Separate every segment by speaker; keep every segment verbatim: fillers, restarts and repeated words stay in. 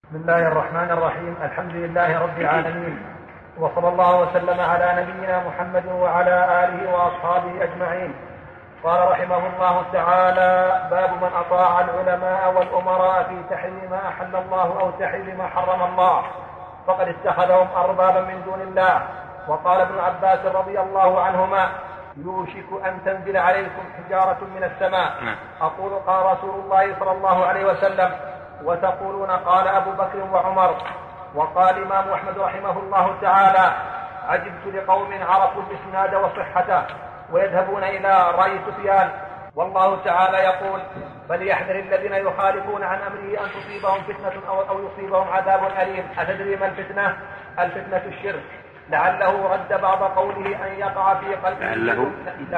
Speaker 1: بسم الله الرحمن الرحيم. الحمد لله رب العالمين، وصلى الله وسلم على نبينا محمد وعلى آله وأصحابه أجمعين. قال رحمه الله تعالى: باب من أطاع العلماء والأمراء في تحريم ما أحل الله أو تحريم ما حرم الله فقد اتخذهم أربابا من دون الله. وقال ابن عباس رضي الله عنهما: يوشك أن تنزل عليكم حجارة من السماء. أقول قال رسول الله صلى الله عليه وسلم، وتقولون قال أبو بكر وعمر. وقال الإمام أحمد رحمه الله تعالى: عجبت لقوم عرفوا الإسناد وصحته ويذهبون إلى رأي سفيان. والله تعالى يقول: فليحذر الذين يخالفون عن أمره أن تصيبهم فتنة أو يصيبهم عذاب أليم. أتدري ما الفتنة؟ الفتنة الشرك. لعله رد بعض قوله أن يقع في قلبه
Speaker 2: لعله,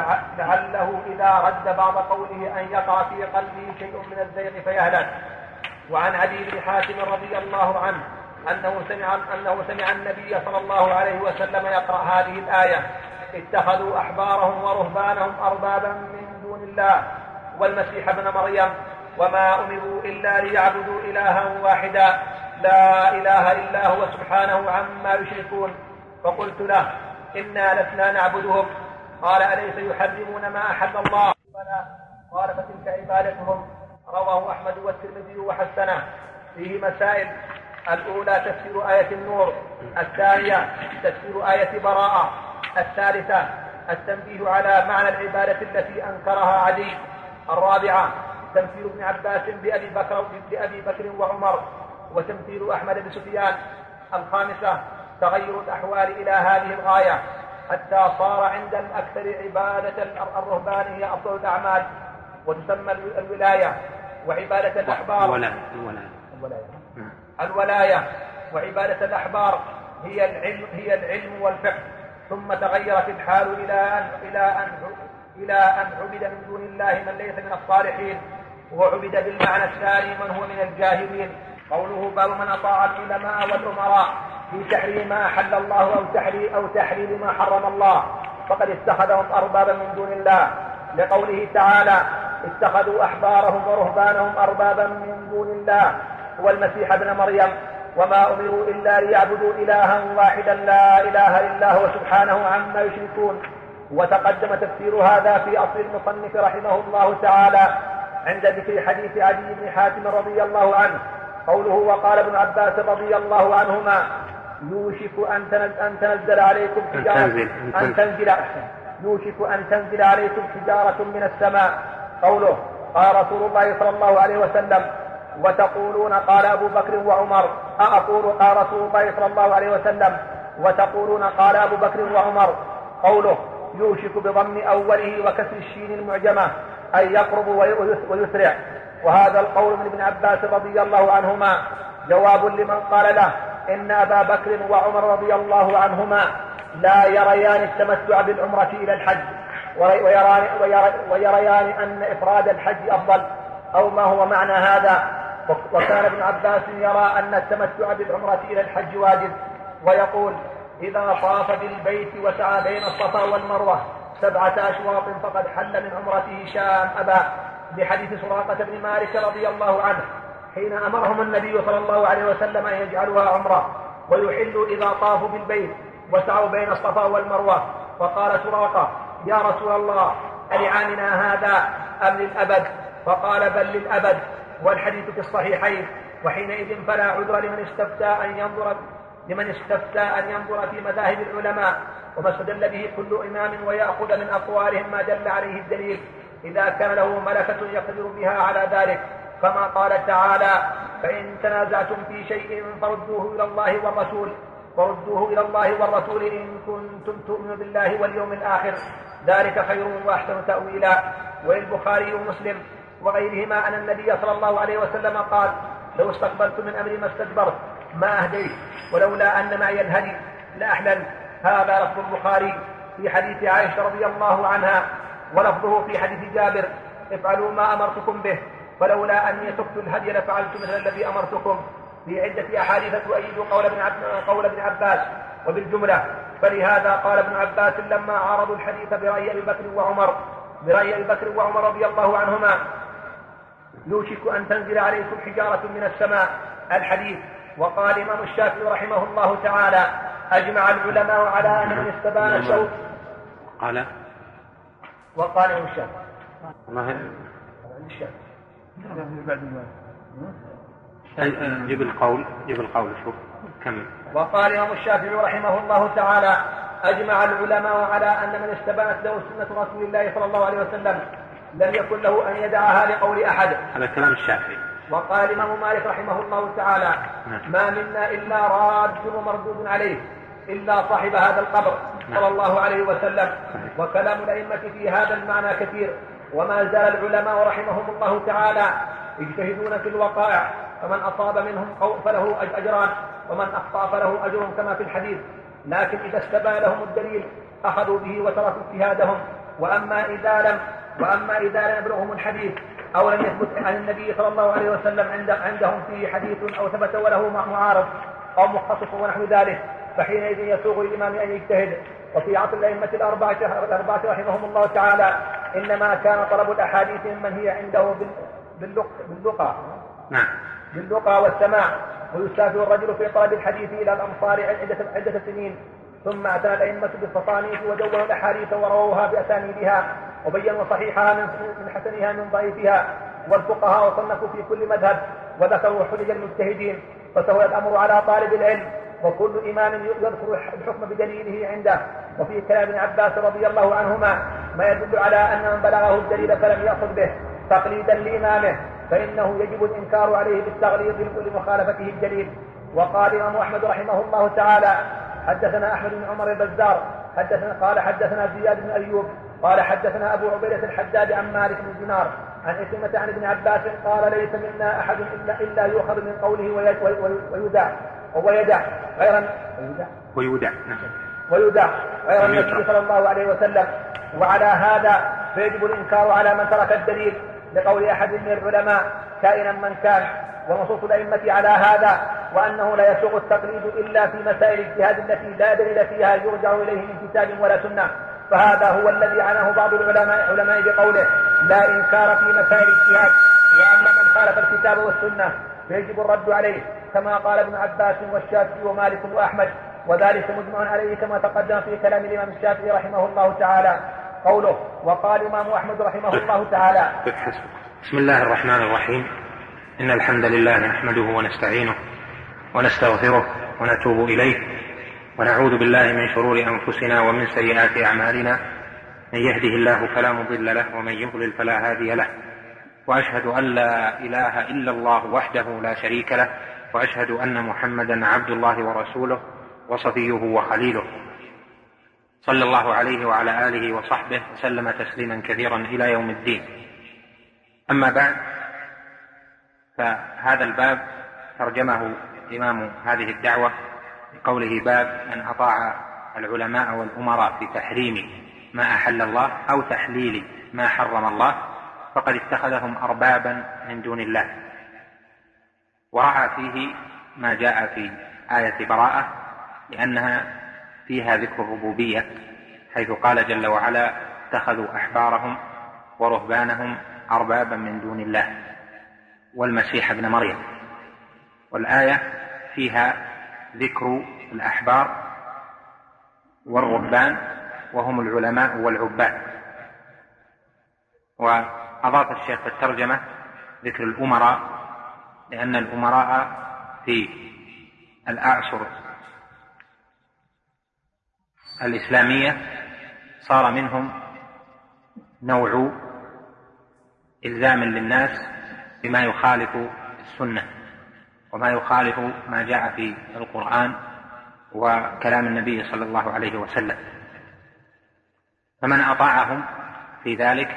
Speaker 1: لعله إذا رد بعض قوله أن يقع في قلبه شيء من الزيغ فيهلك. وعن عدي بن حاتم رضي الله عنه أنه سمع, أنه سمع النبي صلى الله عليه وسلم يقرأ هذه الآية: اتخذوا أحبارهم ورهبانهم أربابا من دون الله والمسيح ابن مريم وما أمروا إلا ليعبدوا إلها واحدا لا إله إلا هو سبحانه عما يشركون. فقلت له: إنا لسنا نعبدهم. قال: أليس يحرمون ما أحل الله؟ قال: فتلك عبادتهم. رواه أحمد والترمذي وحسنه. فيه مسائل: الأولى تفسير آية النور، الثانية تفسير آية براءة، الثالثة التنبيه على معنى العبادة التي أنكرها عدي، الرابعة تمثيل ابن عباس بأبي بكر, بأبي بكر وعمر وتمثيل أحمد بسفيان، الخامسة تغير الأحوال إلى هذه الغاية حتى صار عند الأكثر عبادة الرهبان هي أفضل الأعمال وتسمى الولاية وعبادة الأحبار
Speaker 2: الولاية الولاية
Speaker 1: الولاية وعبادة الأحبار هي العلم هي العلم والفقه. ثم تغيرت الحال إلى أن إلى أن إلى أن عبد من دون الله من ليس من الصالحين، وعبد بالمعنى الثاني من هو من الجاهلين. قوله: باب من أطاع العلماء والأمراء في تحريم ما أحل الله أو تحريم أو تحريم ما حرم الله فقد اتخذهم أربابا من دون الله، لقوله تعالى: اتخذوا أحبارهم ورهبانهم أربابا من دون الله والمسيح ابن مريم وما أمروا إلا ليعبدوا إلها واحدا لا إله إلا هو سبحانه عما يشركون. وتقدم تفسير هذا في أصل المصنف رحمه الله تعالى عند ذكر حديث عدي بن حاتم رضي الله عنه. قوله: وقال ابن عباس رضي الله عنهما: يوشك أن تنزل عليكم حجارة أن تنزل يوشك أن تنزل عليكم حجارة من السماء. قوله: قال رسول الله صلى الله عليه وسلم: وتقولون قال أبو بكر وعمر. أقول قال رسول الله صلى الله عليه وسلم وتقولون قال أبو بكر وعمر. قوله: يوشك بضم أوله وكسر الشين المعجمة أي يقرب ويسرع. وهذا القول من ابن عباس رضي الله عنهما جواب لمن قال له إن أبا بكر وعمر رضي الله عنهما لا يريان التمتع بالعمرة إلى الحج ويران, ويريان أن إفراد الحج أفضل، أو ما هو معنى هذا. وكان ابن عباس يرى أن التمتع بالعمرة إلى الحج واجب، ويقول: إذا طاف بالبيت وسعى بين الصفا والمروة سبعة أشواط فقد حل من عمرته شام أبا، بحديث سراقة بن مالك رضي الله عنه حين أمرهم النبي صلى الله عليه وسلم أن يجعلوها عمرة ويحلوا إذا طافوا بالبيت وسعوا بين الصفا والمروة. فقال سراقة: يا رسول الله، ألعامنا هذا أم للأبد؟ فقال: بل للأبد، والحديث في الصحيحين. وحينئذ فلا عذر لمن استفتى أن ينظر لمن استفتى أن ينظر في مذاهب العلماء وما استدل به كل إمام ويأخذ من أقوالهم ما دل عليه الدليل إذا كان له ملكة يقدر بها على ذلك، كما قال تعالى: فإن تنازعتم في شيء فردوه إلى الله والرسول فردوه إلى الله والرسول إن كنتم تؤمنون بالله واليوم الآخر، ذلك خير وأحسن تأويلا. والبخاري ومسلم وغيرهما أن النبي صلى الله عليه وسلم قال: لو استقبلت من أمري ما استدبرت ما أهديت ولولا أن معي الهدي لأحلل. هذا لفظ البخاري في حديث عائشة رضي الله عنها، ولفظه في حديث جابر: افعلوا ما أمرتكم به فلولا أني سقت الهدي لفعلت مثل الذي أمرتكم، في عدة أحاديث تؤيد قول ابن, قول ابن عباس. وبالجملة فلهذا قال ابن عباس لما عارضوا الحديث برأي أبي بكر وعمر برأي أبي بكر وعمر رضي الله عنهما: يوشك أن تنزل عليكم حجارة من السماء، الحديث وقال الإمام الشافعي رحمه الله تعالى: أجمع العلماء على أن من استبان شوك.
Speaker 2: قال
Speaker 1: وقال الإمام الشافعي
Speaker 2: ما جيب القول جيب القول شوف كم.
Speaker 1: وقال الإمام الشافعي رحمه الله تعالى: أجمع العلماء على أن من استبانت له سنة رسول الله صلى الله عليه وسلم لم يكن له أن يدعها لقول أحد.
Speaker 2: هذا كلام الشافعي.
Speaker 1: وقال الإمام مالك رحمه الله تعالى: ما منا إلا راد ومردود عليه إلا صاحب هذا القبر صلى الله عليه وسلم. وكلام الأئمة في هذا المعنى كثير، وما زال العلماء رحمهم الله تعالى يجتهدون في الوقائع، فمن أصاب منهم فله أجران ومن أخطأ فله أجر كما في الحديث، لكن إذا استبان لهم الدليل أخذوا به وتركوا اجتهادهم. وأما إذا لم وأما إذا لم يبلغهم الحديث أو لم يثبت عن النبي صلى الله عليه وسلم عندهم فيه حديث أو ثبت وله معارض أو مخصص ونحو ذلك، فحينئذ يسوغ الإمام أن يجتهد. وفي عصر الأئمة الأربعة الأربعة رحمهم الله تعالى إنما كان طلب الأحاديث ممن هي عنده باللقى
Speaker 2: نعم
Speaker 1: باللقى والسماع، ويسافر الرجل في طلب الحديث إلى الأمصار عدة, عدة سنين، ثم أتى الأئمة بالتصانيف ودونوا الأحاديث ورووها بأسانيدها وبينوا صحيحها من حسنها من ضعيفها، والفقهاء صنفوا في كل مذهب وذكروا حجج المجتهدين، فسهل الأمر على طالب العلم، وكل إمام يذكر الحكم بدليله عنده. وفي كلام ابن عباس رضي الله عنهما ما يدل على أن من بلغه الدليل فلم يأخذ به تقليدا لإمامه فإنه يجب الإنكار عليه بالتغليظ لمخالفته الدليل. وقال الإمام أحمد رحمه الله تعالى: حدثنا أحمد بن عمر البزار حدثنا قال حدثنا زياد بن أيوب قال حدثنا أبو عبيدة الحداد عن مالك بن دينار عن عكرمة عن ابن عباس قال: ليس منا أحد إلا, إلا يؤخذ من قوله ويدع ويدع غير
Speaker 2: ويودع
Speaker 1: ويودع غير النبي صلى الله عليه وسلم. وعلى هذا فيجب الإنكار على من ترك الدليل لقول أحد من العلماء كائنا من كان، ونصوص الأئمة على هذا، وأنه لا يسوغ التقليد إلا في مسائل الاجتهاد التي لا دليل فيها يرجع إليه من كتاب ولا سنة. فهذا هو الذي عناه بعض العلماء علماء بقوله: لا إنكار في مسائل الاجتهاد. وأما من خالف الكتاب والسنة فيجب الرد عليه، كما قال ابن عباس والشافعي ومالك وأحمد، وذلك مجمع عليه كما تقدم في كلام الإمام الشافعي رحمه الله تعالى. قوله: وقال الإمام أحمد رحمه الله تعالى.
Speaker 2: بسم الله الرحمن الرحيم. إن الحمد لله نحمده ونستعينه ونستغفره ونتوب إليه، ونعوذ بالله من شرور أنفسنا ومن سيئات أعمالنا، من يهده الله فلا مضل له ومن يضلل فلا هادي له، وأشهد أن لا إله إلا الله وحده لا شريك له، وأشهد أن محمدا عبد الله ورسوله وصفيه وخليله، صلى الله عليه وعلى آله وصحبه وسلم تسليما كثيرا إلى يوم الدين. أما بعد، فهذا الباب ترجمه إمام هذه الدعوة بقوله: باب من أطاع العلماء والأمراء في تحريم ما أحل الله أو تحليل ما حرم الله فقد اتخذهم أربابا من دون الله. ورعى فيه ما جاء في آية براءة، لأنها فيها ذكر الربوبية، حيث قال جل وعلا: اتخذوا أحبارهم ورهبانهم أربابا من دون الله والمسيح ابن مريم. والآية فيها ذكر الأحبار والرهبان وهم العلماء والعباد. وأضاف الشيخ في الترجمة ذكر الأمراء، لأن الأمراء في الأعصر الإسلامية صار منهم نوع إلزام للناس بما يخالف السنة وما يخالف ما جاء في القرآن وكلام النبي صلى الله عليه وسلم، فمن أطاعهم في ذلك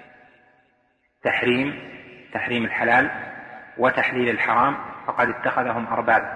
Speaker 2: تحريم تحريم الحلال وتحليل الحرام فقد اتخذهم أربابا.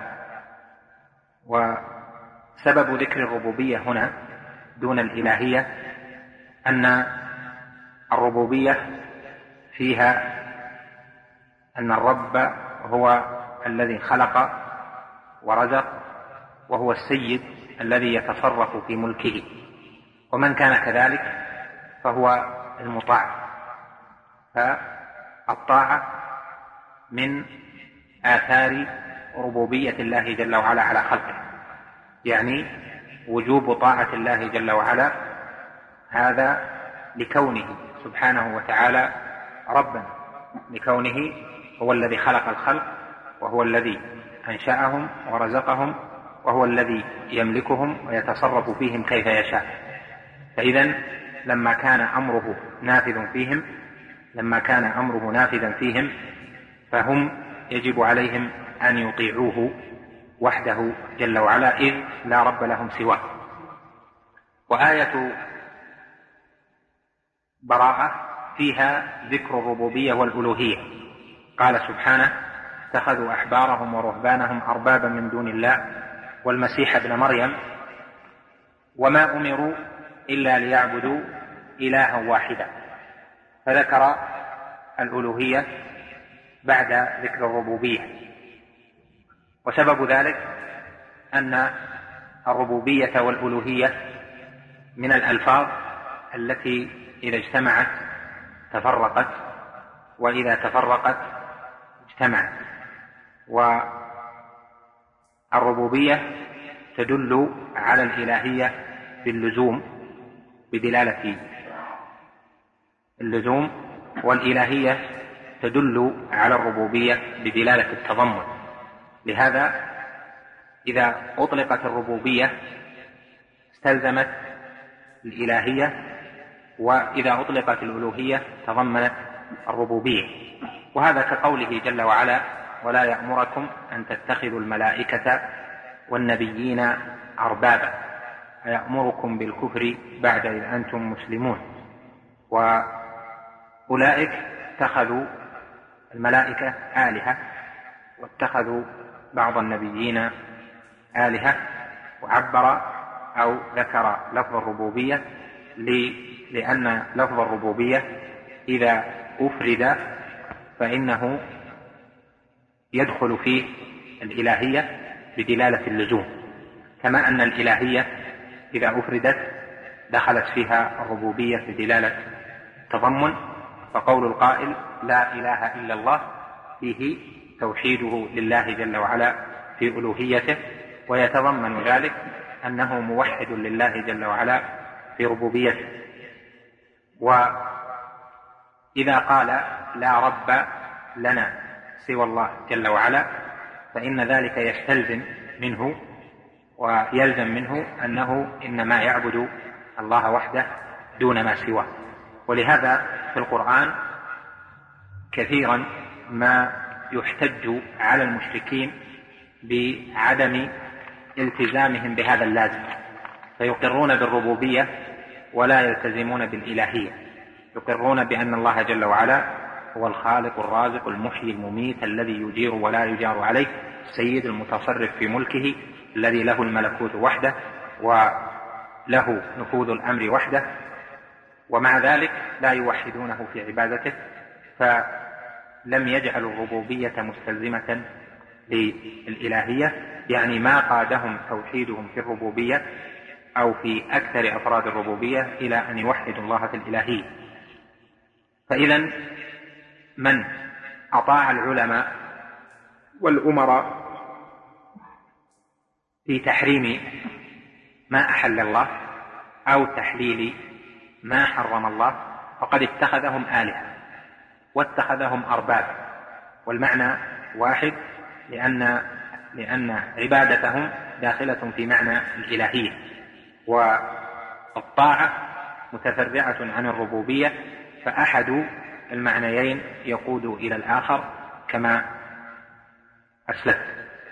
Speaker 2: وسبب ذكر الربوبية هنا دون الإلهية أن الربوبية فيها أن الرب هو الذي خلق ورزق، وهو السيد الذي يتصرف في ملكه، ومن كان كذلك فهو المطاع. فالطاعة من آثار ربوبية الله جل وعلا على خلقه، يعني وجوب طاعة الله جل وعلا، هذا لكونه سبحانه وتعالى ربا، لكونه هو الذي خلق الخلق، وهو الذي أنشأهم ورزقهم، وهو الذي يملكهم ويتصرف فيهم كيف يشاء. فإذا لما كان أمره نافذ فيهم لما كان أمره نافذا فيهم فهم يجب عليهم أن يطيعوه وحده جل وعلا، إذ لا رب لهم سواه. وآية براءة فيها ذكر الربوبية والألوهية. قال سبحانه: اتخذوا أحبارهم ورهبانهم أربابا من دون الله والمسيح ابن مريم وما أمروا إلا ليعبدوا إلها واحدا. فذكر الألوهية بعد ذكر الربوبية، وسبب ذلك أن الربوبية والألوهية من الألفاظ التي إذا اجتمعت تفرقت، وإذا تفرقت اجتمعت. والربوبية تدل على الإلهية باللزوم، بدلالة اللزوم، والإلهية تدل على الربوبية بدلالة التضمن. لهذا إذا أطلقت الربوبية استلزمت الإلهية، وإذا أطلقت الألوهية تضمنت الربوبية. وهذا كقوله جل وعلا: ولا يأمركم أن تتخذوا الملائكة والنبيين أربابا أيأمركم بالكفر بعد إذ أنتم مسلمون. وأولئك اتخذوا الملائكة آلهة، واتخذوا بعض النبيين آلهة، وعبر أو ذكر لفظ الربوبية لأن لفظ الربوبية إذا أفرد فإنه يدخل فيه الإلهية بدلالة اللزوم، كما أن الإلهية إذا أفردت دخلت فيها الربوبية بدلالة التضمن. فقول القائل: لا إله إلا الله فيه توحيده لله جل وعلا في ألوهيته، ويتضمن ذلك أنه موحد لله جل وعلا في ربوبيته. وإذا قال: لا رب لنا سوى الله جل وعلا، فإن ذلك يستلزم منه ويلزم منه أنه إنما يعبد الله وحده دون ما سواه. ولهذا في القرآن كثيرا ما يحتج على المشركين بعدم التزامهم بهذا اللازم، فيقرون بالربوبية ولا يلتزمون بالإلهية، يقرون بأن الله جل وعلا هو الخالق الرازق المحيي المميت الذي يجير ولا يجار عليه، السيد المتصرف في ملكه الذي له الملكوت وحده وله نفوذ الأمر وحده، ومع ذلك لا يوحدونه في عبادته، فلم يجعلوا الربوبية مستلزمة للإلهية، يعني ما قادهم توحيدهم في الربوبية أو في أكثر أفراد الربوبية إلى أن يوحدوا الله في الإلهية. فإذا من أطاع العلماء والأمراء في تحريم ما أحل الله أو تحليل ما حرم الله فقد اتخذهم آلهة واتخذهم أرباب، والمعنى واحد، لأن لأن عبادتهم داخلة في معنى الإلهية، والطاعة متفرعة عن الربوبية، فأحد المعنيين يقود إلى الآخر كما أسلفت.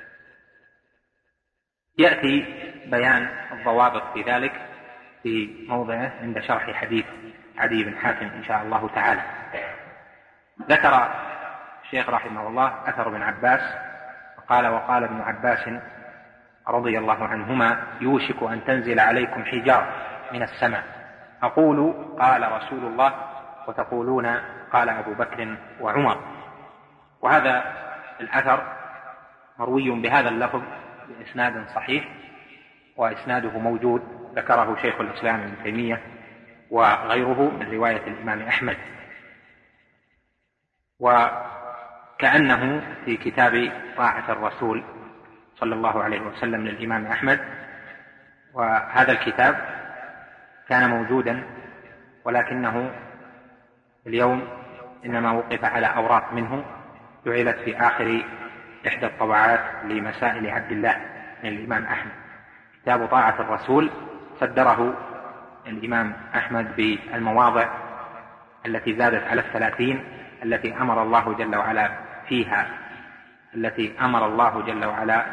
Speaker 2: يأتي بيان الضوابط في ذلك في موضعه عند شرح حديث عدي بن حاتم إن شاء الله تعالى. ذكر الشيخ رحمه الله أثر ابن عباس قال: وقال ابن عباس رضي الله عنهما: يوشك أن تنزل عليكم حجارة من السماء، أقول قال رسول الله وتقولون قال أبو بكر وعمر. وهذا الأثر مروي بهذا اللفظ بإسناد صحيح، وإسناده موجود، ذكره شيخ الإسلام ابن تيمية وغيره من رواية الإمام أحمد. وكما كأنه في كتاب طاعة الرسول صلى الله عليه وسلم للإمام أحمد، وهذا الكتاب كان موجودا ولكنه اليوم إنما وقف على أوراق منه جعلت في آخر إحدى الطبعات لمسائل عبد الله من الإمام أحمد. كتاب طاعة الرسول صدره الإمام أحمد بالمواضع التي زادت على الثلاثين التي أمر الله جل وعلا فيها التي أمر الله جل وعلا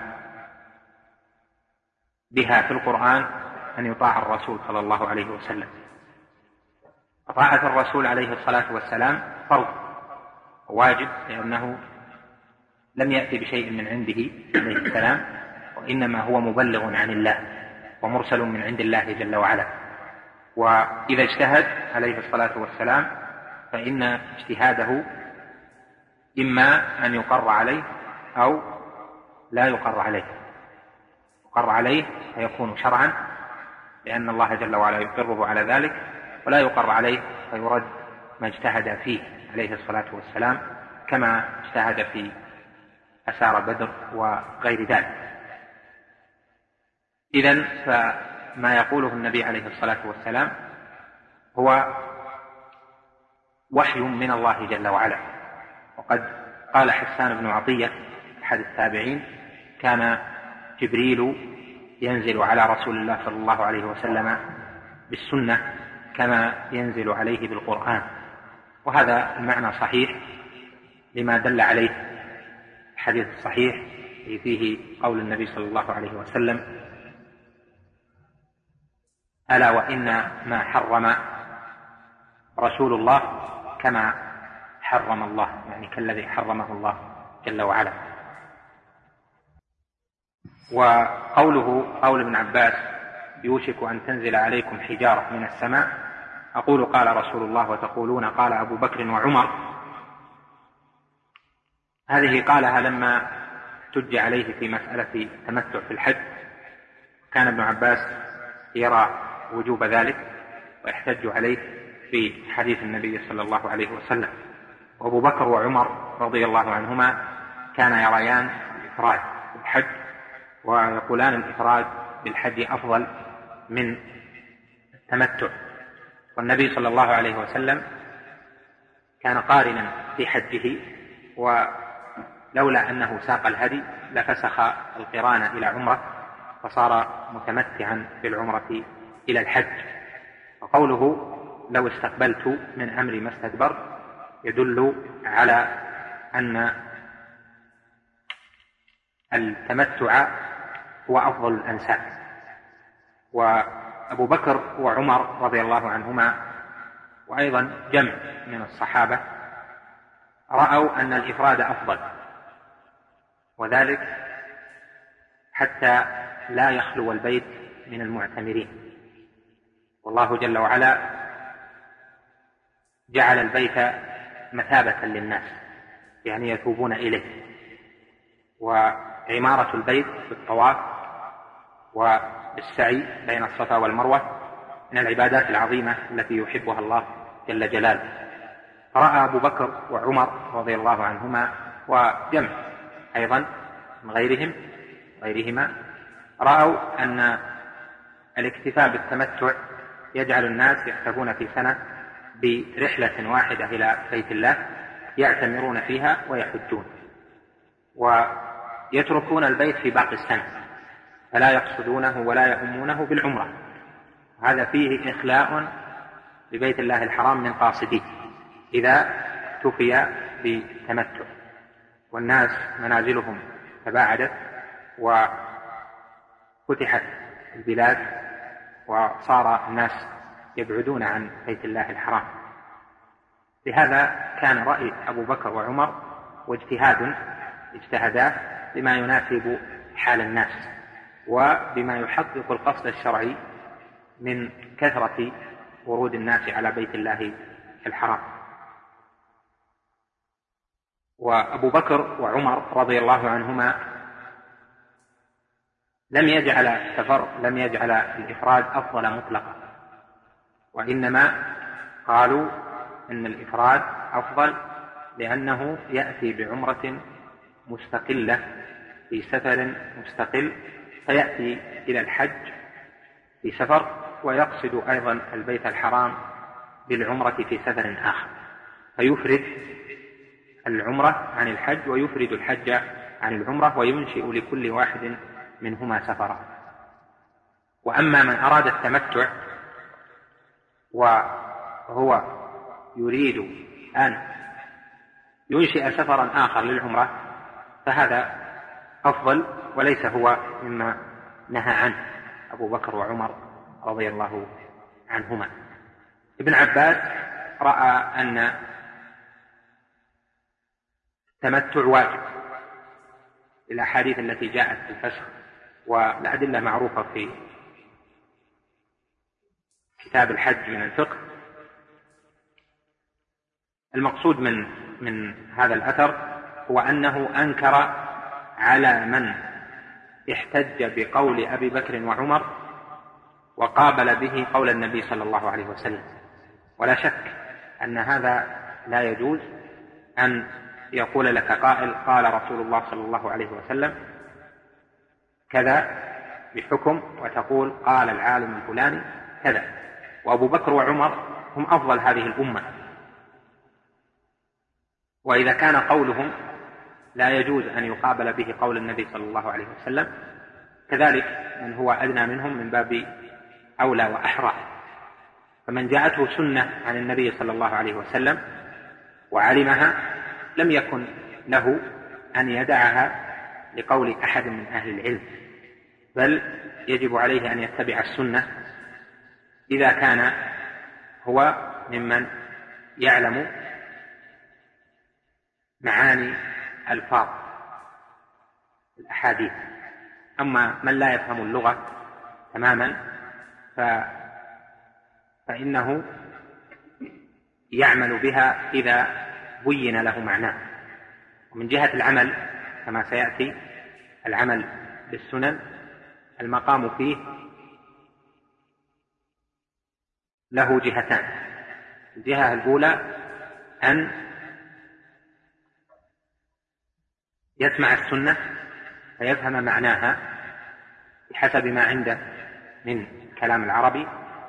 Speaker 2: بها في القرآن أن يطاع الرسول صلى الله عليه وسلم. طاعة الرسول عليه الصلاة والسلام فرض واجب، لأنه لم يأتي بشيء من عنده عليه السلام، وإنما هو مبلغ عن الله ومرسل من عند الله جل وعلا. وإذا اجتهد عليه الصلاة والسلام فإن اجتهاده إما أن يقر عليه أو لا يقر عليه. يقر عليه فيكون شرعا لأن الله جل وعلا يقره على ذلك، ولا يقر عليه فيرد ما اجتهد فيه عليه الصلاة والسلام كما اجتهد في أسار بدر وغير ذلك. إذن فما يقوله النبي عليه الصلاة والسلام هو وحي من الله جل وعلا. وقد قال حسان بن عطية أحد التابعين: كان جبريل ينزل على رسول الله صلى الله عليه وسلم بالسنة كما ينزل عليه بالقرآن. وهذا المعنى صحيح لما دل عليه الحديث الصحيح فيه قول النبي صلى الله عليه وسلم: ألا وإن ما حرم رسول الله كما حرم الله، يعني كالذي حرمه الله جل وعلا. وقوله قول ابن عباس: يوشك أن تنزل عليكم حجارة من السماء، أقول قال رسول الله وتقولون قال أبو بكر وعمر. هذه قالها لما احتج عليه في مسألة التمتع في الحج، كان ابن عباس يرى وجوب ذلك ويحتج عليه في حديث النبي صلى الله عليه وسلم. وأبو بكر وعمر رضي الله عنهما كان يريان الإفراد بالحج، ويقولان الإفراد بالحج أفضل من التمتع. والنبي صلى الله عليه وسلم كان قارنا في حجه، ولولا أنه ساق الهدي لفسخ القران إلى عمرة فصار متمتعا بالعمرة إلى الحج. وقوله لو استقبلت من أمري ما استدبرت يدل على أن التمتع هو أفضل الأنساك. وأبو بكر وعمر رضي الله عنهما وأيضا جمع من الصحابة رأوا أن الإفراد أفضل، وذلك حتى لا يخلو البيت من المعتمرين. والله جل وعلا جعل البيت مثابة للناس، يعني يتوبون إليه. وعمارة البيت بالطواف وبالسعي بين الصفا والمروة من العبادات العظيمة التي يحبها الله جل جلاله. رأى أبو بكر وعمر رضي الله عنهما وجمع أيضا من غيرهم غيرهما رأوا أن الاكتفاء بالتمتع يجعل الناس يحسبون في سنة برحلة واحدة إلى بيت الله يعتمرون فيها ويحجون، ويتركون البيت في باقي السنة فلا يقصدونه ولا يهمونه بالعمرة. هذا فيه إخلاء ببيت الله الحرام من قاصديه إذا اكتفي بالتمتع. والناس منازلهم تباعدت وفتحت البلاد وصار الناس يبعدون عن بيت الله الحرام. لهذا كان رأي أبو بكر وعمر واجتهاد اجتهدا بما يناسب حال الناس وبما يحقق القصد الشرعي من كثرة ورود الناس على بيت الله الحرام. وأبو بكر وعمر رضي الله عنهما لم يجعل التفر لم يجعل الإفراد أفضل مطلقا، وإنما قالوا إن الإفراد أفضل لأنه يأتي بعمرة مستقلة في سفر مستقل، فيأتي إلى الحج في سفر ويقصد أيضا البيت الحرام بالعمرة في سفر آخر، فيفرد العمرة عن الحج ويفرد الحج عن العمرة، وينشئ لكل واحد منهما سفرا. وأما من أراد التمتع وهو يريد أن ينشئ سفرا آخر للعمرة فهذا أفضل، وليس هو مما نهى عنه أبو بكر وعمر رضي الله عنهما. ابن عباس رأى أن التمتع واجب، الأحاديث التي جاءت في الفسخ والأدلة معروفة في كتاب الحج من الفقه. المقصود من من هذا الأثر هو أنه أنكر على من احتج بقول أبي بكر وعمر وقابل به قول النبي صلى الله عليه وسلم. ولا شك أن هذا لا يجوز، أن يقول لك قائل قال رسول الله صلى الله عليه وسلم كذا بحكم، وتقول قال العالم الفلاني كذا. وأبو بكر وعمر هم أفضل هذه الأمة، وإذا كان قولهم لا يجوز أن يقابل به قول النبي صلى الله عليه وسلم، كذلك من هو أدنى منهم من باب أولى وأحرى. فمن جاءته سنة عن النبي صلى الله عليه وسلم وعلمها لم يكن له أن يدعها لقول أحد من أهل العلم، بل يجب عليه أن يتبع السنة إذا كان هو ممن يعلم معاني ألفاظ الأحاديث. أما من لا يفهم اللغة تماما ف... فإنه يعمل بها إذا بين له معناه. ومن جهة العمل كما سيأتي العمل بالسنن، المقام فيه له جهتان. الجهة الأولى أن يسمع السنة فيفهم معناها بحسب ما عنده من كلام العربي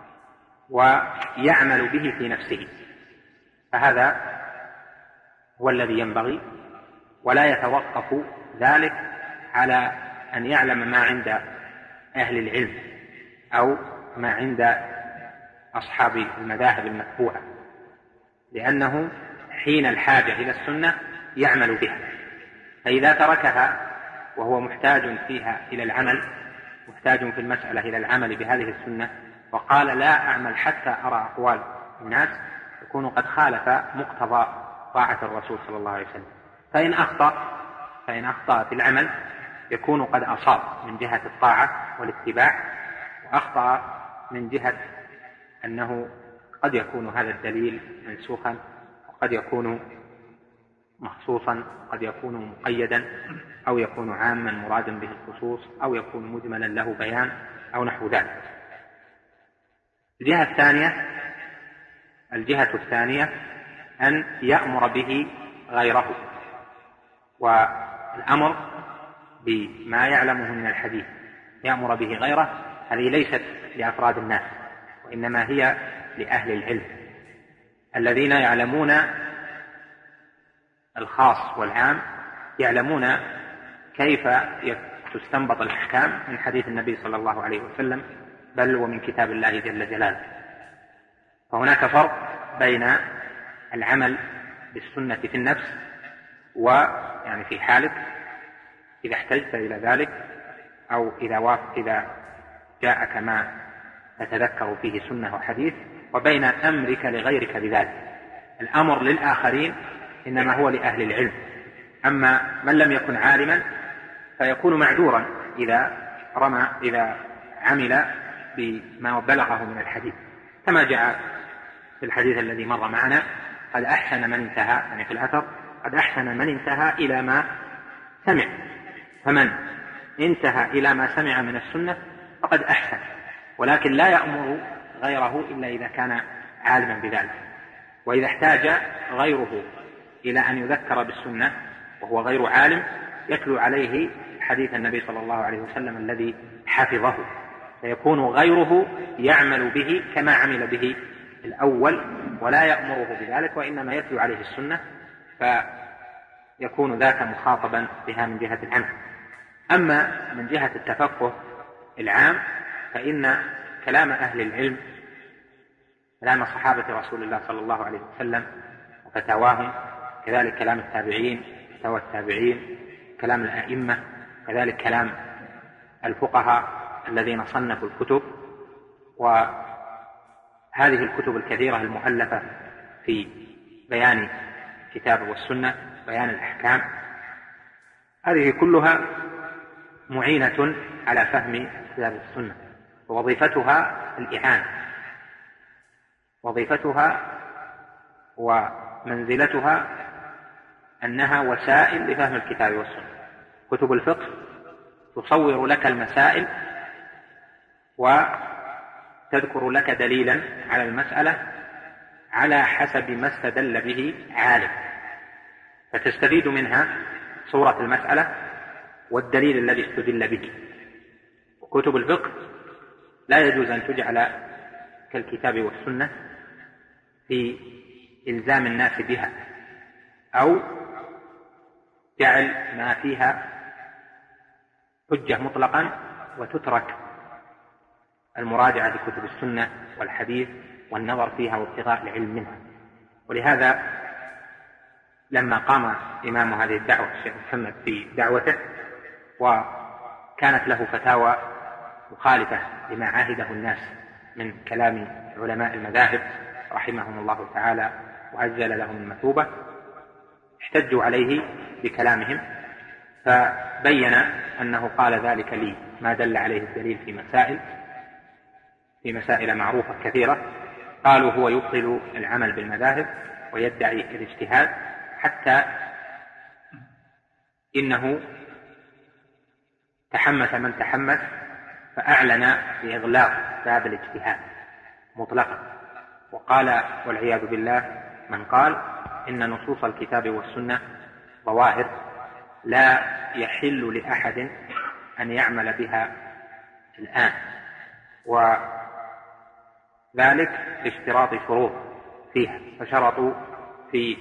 Speaker 2: ويعمل به في نفسه، فهذا هو الذي ينبغي. ولا يتوقف ذلك على أن يعلم ما عند أهل العلم أو ما عند أصحاب المذاهب المتبوعة، لأنه حين الحاجة إلى السنة يعمل بها. فإذا تركها وهو محتاج فيها إلى العمل، محتاج في المسألة إلى العمل بهذه السنة، وقال لا أعمل حتى أرى أقوال الناس، يكون قد خالف مقتضى طاعة الرسول صلى الله عليه وسلم. فإن أخطأ فإن أخطأ في العمل يكون قد أصاب من جهة الطاعة والاتباع، وأخطأ من جهة أنه قد يكون هذا الدليل منسوخا، وقد يكون مخصوصا، قد يكون مقيدا، أو يكون عاما مرادا به الخصوص، أو يكون مجملا له بيان، أو نحو ذلك. الجهة الثانية الجهة الثانية أن يأمر به غيره. والأمر بما يعلمه من الحديث يأمر به غيره، هذه ليست لأفراد الناس، وإنما هي لأهل العلم الذين يعلمون الخاص والعام، يعلمون كيف تستنبط الأحكام من حديث النبي صلى الله عليه وسلم، بل ومن كتاب الله جل جلاله. فهناك فرق بين العمل بالسنة في النفس، ويعني في حالك إذا احتجت إلى ذلك، أو إذا وافق إذا جاءك ما تتذكر فيه سنة وحديث، وبين أمرك لغيرك بذلك. الأمر للآخرين إنما هو لأهل العلم، أما من لم يكن عالما فيكون معذورا إذا رمى إذا عمل بما بلغه من الحديث، كما جاء في الحديث الذي مر معنا: قد أحسن من انتهى، يعني في الأثر قد أحسن من انتهى إلى ما سمع. فمن انتهى إلى ما سمع من السنة فقد أحسن، ولكن لا يأمر غيره إلا إذا كان عالما بذلك. وإذا احتاج غيره إلى أن يذكر بالسنة وهو غير عالم يتلو عليه حديث النبي صلى الله عليه وسلم الذي حفظه، فيكون غيره يعمل به كما عمل به الأول ولا يأمره بذلك، وإنما يتلو عليه السنة فيكون ذاك مخاطبا بها من جهة العمل. أما من جهة التفقه العام فإن كلام أهل العلم، كلام صحابة رسول الله صلى الله عليه وسلم وفتاواهم، كذلك كلام التابعين فتاوى التابعين، كلام الأئمة، كذلك كلام الفقهاء الذين صنفوا الكتب، وهذه الكتب الكثيرة المؤلفة في بيان الكتاب والسنة، بيان الأحكام، هذه كلها معينة على فهم كتاب السنة، ووظيفتها الإعانة، وظيفتها ومنزلتها أنها وسائل لفهم الكتاب والسنة. كتب الفقه تصور لك المسائل وتذكر لك دليلا على المسألة على حسب ما استدل به عالم، فتستفيد منها صورة المسألة والدليل الذي استدل به. وكتب الفقه لا يجوز أن تجعل كالكتاب والسنة في إلزام الناس بها أو جعل ما فيها حجة مطلقا وتترك المراجعة لكتب السنة والحديث والنظر فيها وابتغاء العلم منها. ولهذا لما قام إمام هذه الدعوة الشيخ محمد في دعوته وكانت له فتاوى مخالفة لما عاهده الناس من كلام علماء المذاهب رحمهم الله تعالى وعجل لهم المثوبة، احتجوا عليه بكلامهم، فبين أنه قال ذلك لي ما دل عليه الدليل في مسائل في مسائل معروفة كثيرة. قالوا هو يبطل العمل بالمذاهب ويدعي الاجتهاد، حتى إنه تحمس من تحمس فأعلن بإغلاق باب الاجتهاد مطلقا، وقال والعياذ بالله من قال إن نصوص الكتاب والسنة ظواهر لا يحل لأحد أن يعمل بها الآن، وذلك لاشتراط شروط فيها، فشرطوا في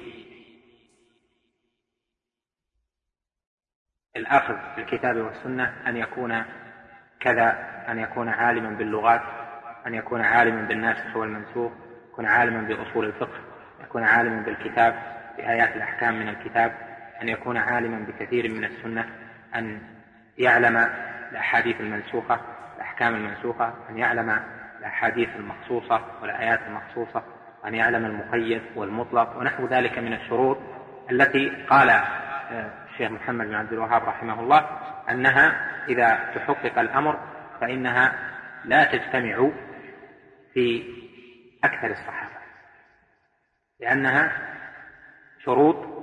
Speaker 2: الأخذ بالكتاب والسنة أن يكون كذا، أن يكون عالما باللغات، أن يكون عالما بالناسخ والمنسوخ، يكون عالما بأصول الفقه، يكون عالما بالكتاب بآيات الأحكام من الكتاب، أن يكون عالما بكثير من السنة، أن يعلم الأحاديث المنسوخة الأحكام المنسوخة، أن يعلم الأحاديث المخصوصة والآيات المخصوصة، أن يعلم المقيد والمطلق ونحو ذلك من الشروط التي قال الشيخ محمد بن عبد الوهاب رحمه الله أنها إذا تحقق الأمر فإنها لا تجتمع في أكثر الصحابة، لأنها شروط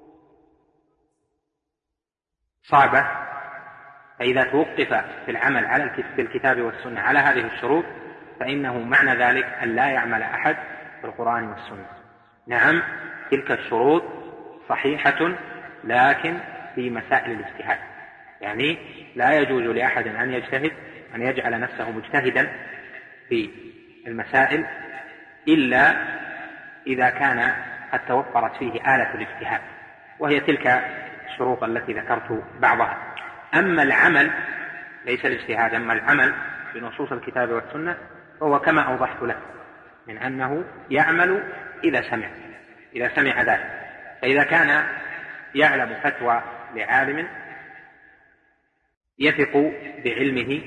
Speaker 2: صعبة، فإذا توقف في العمل على الكتاب والسنة على هذه الشروط فإنه معنى ذلك أن لا يعمل أحد بالقرآن والسنة. نعم تلك الشروط صحيحة لكن في مسائل الاجتهاد، يعني لا يجوز لأحد أن يجتهد أن يجعل نفسه مجتهدا في المسائل إلا إذا كان قد توفرت فيه آلة الاجتهاد، وهي تلك الشروط التي ذكرت بعضها. أما العمل ليس الاجتهاد، أما العمل بنصوص الكتاب والسنة فهو كما أوضحت لك من أنه يعمل إذا سمع إذا سمع ذلك، فإذا كان يعلم فتوى لعالم يثق بعلمه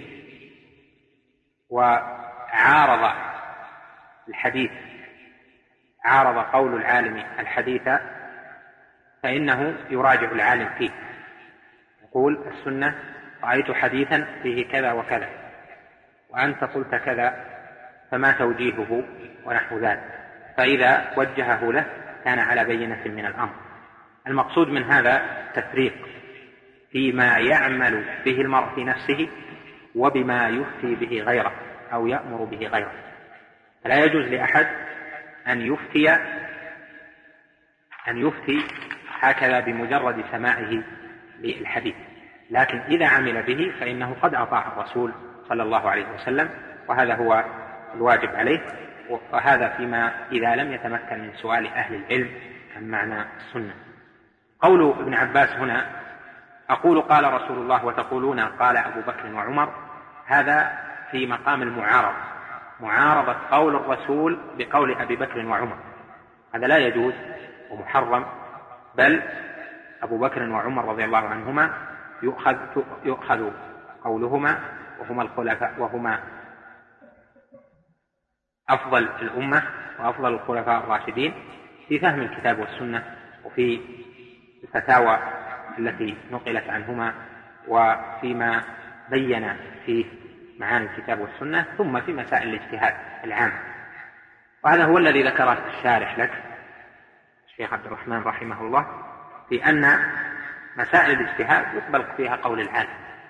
Speaker 2: وعارض الحديث عارض قول العالم الحديث فإنه يراجع العالم فيه، يقول السنة رأيت حديثا فيه كذا وكذا وأنت قلت كذا فما توجيهه ونحو ذلك، فإذا وجهه له كان على بينة من الأمر. المقصود من هذا تفريق فيما يعمل به المرء في نفسه وبما يفتي به غيره أو يأمر به غيره. فلا يجوز لأحد أن يفتي أن يفتي هكذا بمجرد سماعه للحديث، لكن إذا عمل به فإنه قد أطاع الرسول صلى الله عليه وسلم، وهذا هو الواجب عليه. وهذا فيما إذا لم يتمكن من سؤال أهل العلم عن معنى السنة. قول ابن عباس هنا أقول قال رسول الله وتقولون قال أبو بكر وعمر، هذا في مقام المعارضة، معارضة قول الرسول بقول أبي بكر وعمر، هذا لا يجوز ومحرم، بل أبو بكر وعمر رضي الله عنهما يؤخذ, يؤخذ قولهما، وهما الخلفاء وهما أفضل الأمة وأفضل الخلفاء الراشدين في فهم الكتاب والسنة وفي الفتاوى التي نقلت عنهما وفيما بين فيه معاني الكتاب والسنة، ثم في مسائل الاجتهاد العام. وهذا هو الذي ذكره الشارح لك الشيخ عبد الرحمن رحمه الله، في أن مسائل الاجتهاد يقبل فيها قول العالم،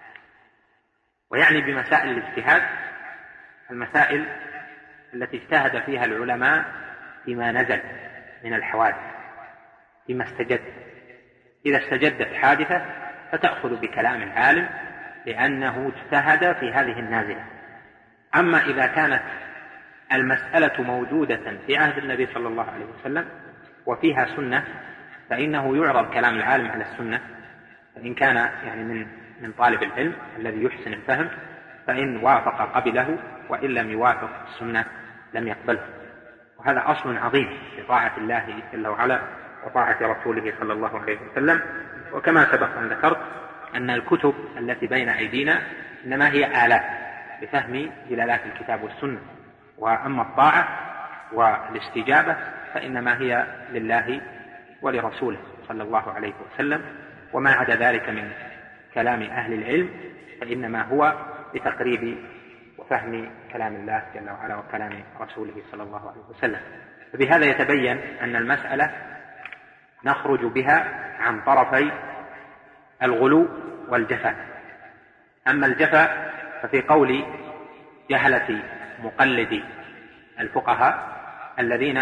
Speaker 2: ويعني بمسائل الاجتهاد المسائل التي اجتهد فيها العلماء فيما نزل من الحوادث، فيما استجد. إذا استجدت حادثة فتأخذ بكلام العالم لأنه اجتهد في هذه النازلة. أما إذا كانت المسألة موجودة في عهد النبي صلى الله عليه وسلم وفيها سنة فإنه يعرض كلام العالم على السنة، فإن كان يعني من من طالب العلم الذي يحسن الفهم فإن وافق قبله، وإن لم يوافق السنة لم يقبله. وهذا أصل عظيم في طاعة الله جل وعلا وطاعة رسوله صلى الله عليه وسلم. وكما سبق أن ذكرت أن الكتب التي بين أيدينا إنما هي آلات لفهم دلالات الكتاب والسنة، وأما الطاعة والاستجابة فإنما هي لله ولرسوله صلى الله عليه وسلم، وما عدا ذلك من كلام أهل العلم فإنما هو لتقريب وفهم كلام الله جل وعلا وكلام رسوله صلى الله عليه وسلم. فبهذا يتبين أن المسألة نخرج بها عن طرفي الغلو والجفاء. أما الجفاء ففي قول جهلة مقلدي الفقهاء الذين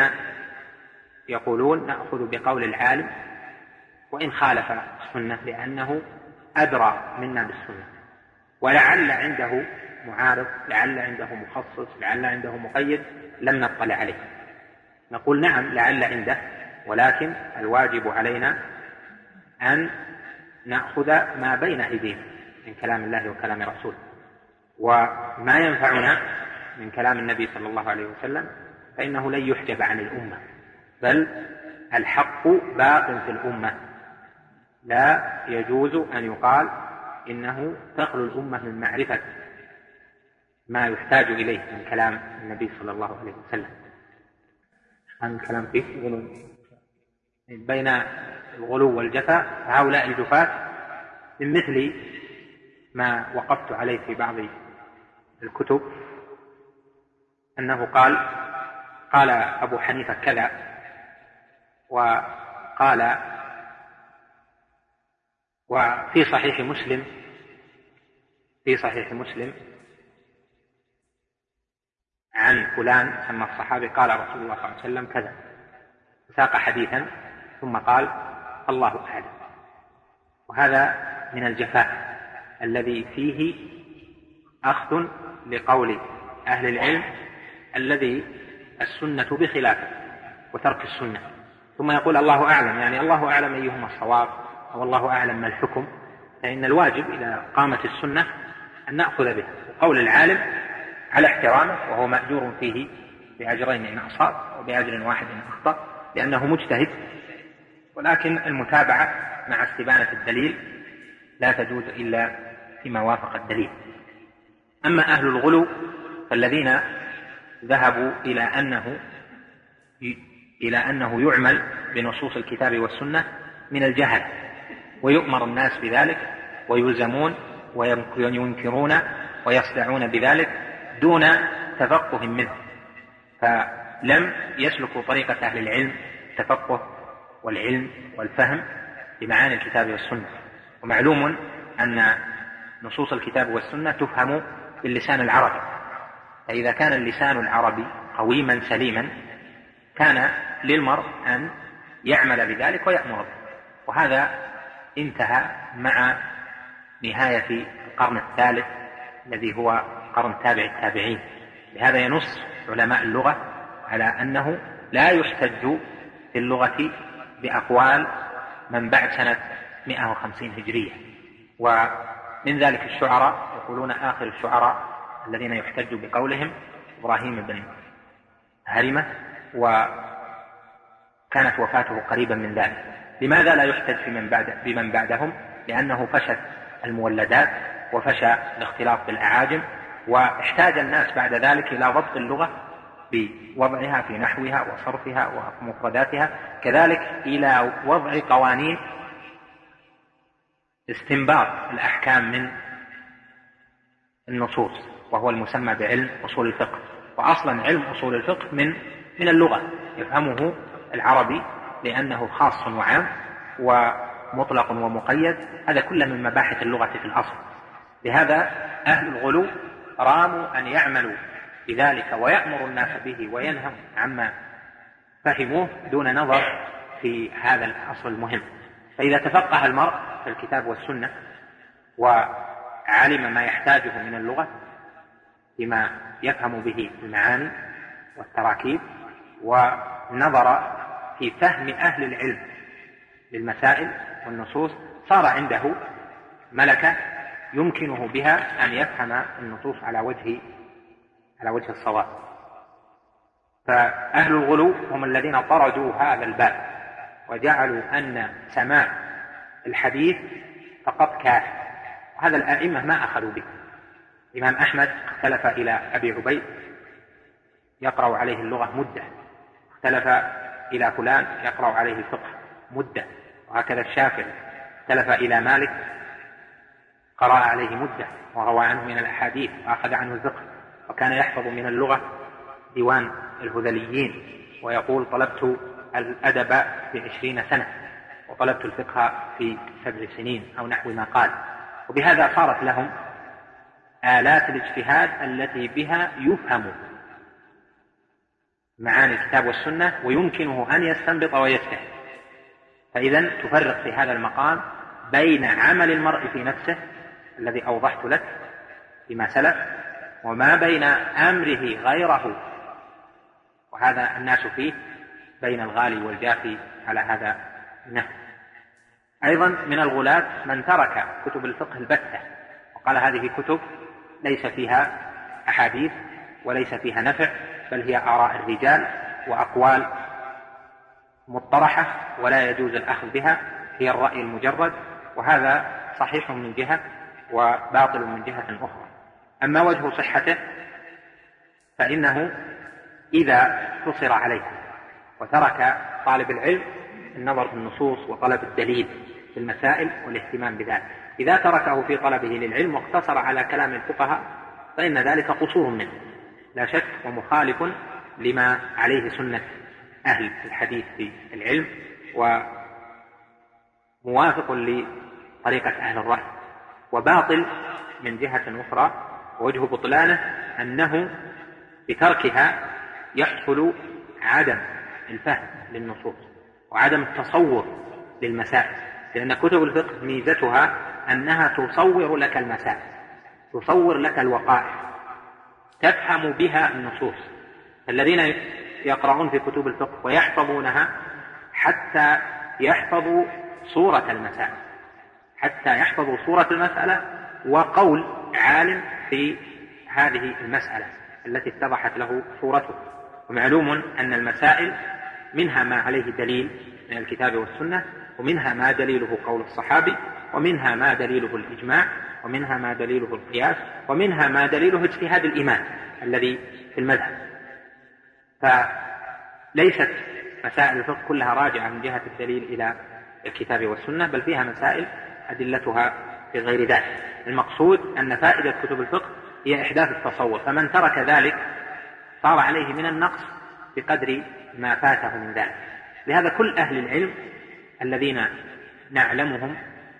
Speaker 2: يقولون نأخذ بقول العالم وإن خالف السنة لأنه أدرى منا بالسنة، ولعل عنده معارض، لعل عنده مخصص، لعل عنده مقيد لم نطلع عليه. نقول نعم لعل عنده، ولكن الواجب علينا أن نأخذ ما بين أيدينا من كلام الله وكلام رسوله، وما ينفعنا من كلام النبي صلى الله عليه وسلم فإنه لن يحجب عن الأمة، بل الحق باق في الأمة. لا يجوز أن يقال إنه تخلو الأمة من معرفة ما يحتاج إليه من كلام النبي صلى الله عليه وسلم. عن الكلام فيه بين الغلو والجفاء، هؤلاء الجفاة من مثل ما وقفت عليه في بعض الكتب أنه قال قال أبو حنيفة كذا، وقال وفي صحيح مسلم في صحيح مسلم عن فلان سمى الصحابي قال رسول الله صلى الله عليه وسلم كذا، ساق حديثا ثم قال الله أعلم. وهذا من الجفاء الذي فيه أخذ لقول أهل العلم الذي السنة بخلافه وترك السنة، ثم يقول الله أعلم، يعني الله أعلم أيهما الصواب أو الله أعلم ما الحكم. فإن الواجب إذا قامت السنة أن نأخذ به، وقول العالم على احترامه وهو مأجور فيه بأجرين إن أصاب وبأجر واحد إن أخطأ، لأنه مجتهد، ولكن المتابعة مع استبانة الدليل لا تجوز إلا فيما وافق الدليل. أما أهل الغلو فالذين ذهبوا إلى أنه إلى أنه يعمل بنصوص الكتاب والسنة من الجهل، ويؤمر الناس بذلك ويلزمون وينكرون ويصدعون بذلك دون تفقه منه، فلم يسلكوا طريقة أهل العلم التفقه والعلم والفهم بمعاني الكتاب والسنة. ومعلوم أن نصوص الكتاب والسنة تفهم باللسان العربي، فإذا كان اللسان العربي قويما سليما كان للمرء أن يعمل بذلك ويأمر به. وهذا انتهى مع نهاية القرن الثالث الذي هو قرن تابع التابعين. لهذا ينص علماء اللغة على أنه لا يحتج في اللغة بأقوال من بعد سنة مئة وخمسين هجرية. ومن ذلك الشعراء يقولون آخر الشعراء الذين يحتج بقولهم إبراهيم بن هرمة، وكانت وفاته قريبا من ذلك. لماذا لا يحتج في من بعد بمن بعدهم؟ لأنه فشت المولدات وفشى الاختلاط بالأعاجم، واحتاج الناس بعد ذلك إلى ضبط اللغة بوضعها في نحوها وصرفها ومفرداتها، كذلك إلى وضع قوانين استنباط الأحكام من النصوص، وهو المسمى بعلم أصول الفقه. وأصلا علم أصول الفقه من من اللغة يفهمه العربي لأنه خاص وعام ومطلق ومقيد، هذا كله من مباحث اللغة في الأصل. لهذا أهل الغلو راموا أن يعملوا بذلك ويأمر الناس به وينهوا عما فهموه دون نظر في هذا الأصل المهم. فإذا تفقه المرء في الكتاب والسنة وعلم ما يحتاجه من اللغة بما يفهم به المعاني والتراكيب، ونظر في فهم أهل العلم للمسائل والنصوص، صار عنده ملكة يمكنه بها أن يفهم النصوص على وجه على وجه الصواب. فأهل الغلو هم الذين طردوا هذا الباب وجعلوا أن سماع الحديث فقط كاف، وهذا الأئمة ما أخذوا به. الإمام أحمد اختلف إلى أبي عبيد يقرأ عليه اللغة مدة، اختلف إلى فلان يقرأ عليه الفقه مدة، وهكذا الشافعي اختلف إلى مالك قرأ عليه مدة وروى عنه من الأحاديث وأخذ عنه الفقه، وكان يحفظ من اللغة ديوان الهذليين ويقول طلبت الأدب في عشرين سنة وطلبت الفقه في سبع سنين أو نحو ما قال. وبهذا صارت لهم آلات الاجتهاد التي بها يفهم معاني الكتاب والسنة ويمكنه أن يستنبط ويجتهد. فإذا تفرق في هذا المقام بين عمل المرء في نفسه الذي أوضحت لك فيما سلف، وما بين أمره غيره، وهذا الناس فيه بين الغالي والجافي على هذا النحو. أيضا من الغلاة من ترك كتب الفقه البتة وقال هذه كتب ليس فيها أحاديث وليس فيها نفع، بل هي آراء الرجال وأقوال مطرحة ولا يجوز الأخذ بها، هي الرأي المجرد، وهذا صحيح من جهة وباطل من جهة أخرى. أما وجه صحته فإنه إذا اقتصر عليه وترك طالب العلم النظر في النصوص وطلب الدليل في المسائل والاهتمام بذلك، إذا تركه في طلبه للعلم واقتصر على كلام الفقهاء فإن ذلك قصور منه لا شك، ومخالف لما عليه سنة أهل الحديث في العلم، وموافق لطريقة أهل الرأي، وباطل من جهة أخرى. ووجه بطلانه أنه بتركها يحصل عدم الفهم للنصوص وعدم التصور للمسائل، لأن كتب الفقه ميزتها أنها تصور لك المسائل، تصور لك الوقائع، تفهم بها النصوص. الذين يقرؤون في كتب الفقه ويحفظونها حتى يحفظوا صورة المسائل، حتى يحفظوا صورة المسألة وقول عالم في هذه المسألة التي اتضحت له صورته. ومعلوم أن المسائل منها ما عليه دليل من الكتاب والسنة، ومنها ما دليله قول الصحابي، ومنها ما دليله الإجماع، ومنها ما دليله القياس، ومنها ما دليله اجتهاد الإمام الذي في المذهب. فليست مسائل الفقه كلها راجعة من جهة الدليل إلى الكتاب والسنة، بل فيها مسائل أدلتها في غير ذلك. المقصود أن فائدة كتب الفقه هي إحداث التصور، فمن ترك ذلك صار عليه من النقص بقدر ما فاته من ذلك. لهذا كل أهل العلم الذين نعلمهم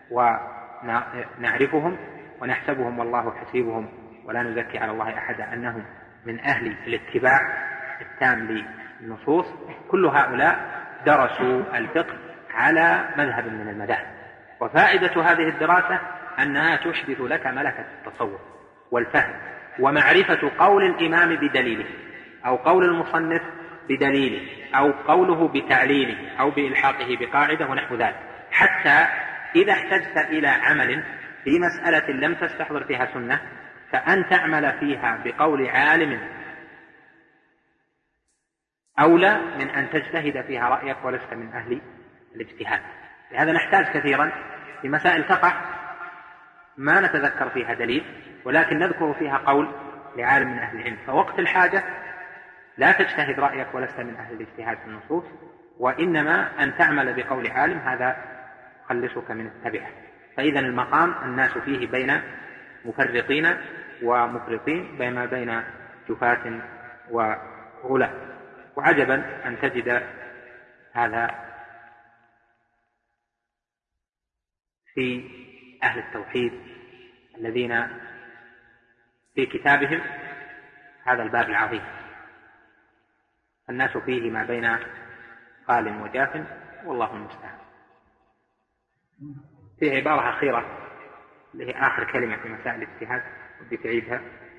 Speaker 2: ونعرفهم ونحسبهم والله حسيبهم ولا نزكي على الله أحدا أنهم من أهل الاتباع التام للنصوص، كل هؤلاء درسوا الفقه على مذهب من المذاهب. وفائدة هذه الدراسة أنها تحدث لك ملكة التصور والفهم ومعرفة قول الإمام بدليله أو قول المصنف بدليله أو قوله بتعليله أو بإلحاقه بقاعدة ونحو ذلك، حتى إذا احتجت إلى عمل في مسألة لم تستحضر فيها سنة فأن تعمل فيها بقول عالم أولى من أن تجتهد فيها رأيك ولست من أهل الاجتهاد. لهذا نحتاج كثيرا في مسائل تقع ما نتذكر فيها دليل ولكن نذكر فيها قول لعالم من أهل العلم، فوقت الحاجة لا تجتهد رأيك ولست من أهل الاجتهاد في النصوص، وإنما أن تعمل بقول عالم، هذا يخلصك من التبعة. فإذا المقام الناس فيه بين مفرطين ومفرطين، بين بين جفاة وغلاة. وعجبا أن تجد هذا في أهل التوحيد الذين في كتابهم هذا الباب العظيم، الناس فيه ما بين قال وجاف والله المستعان. في عبارة أخيرة اللي هي آخر كلمة في مسائل الاجتهاد ودي تعيدها.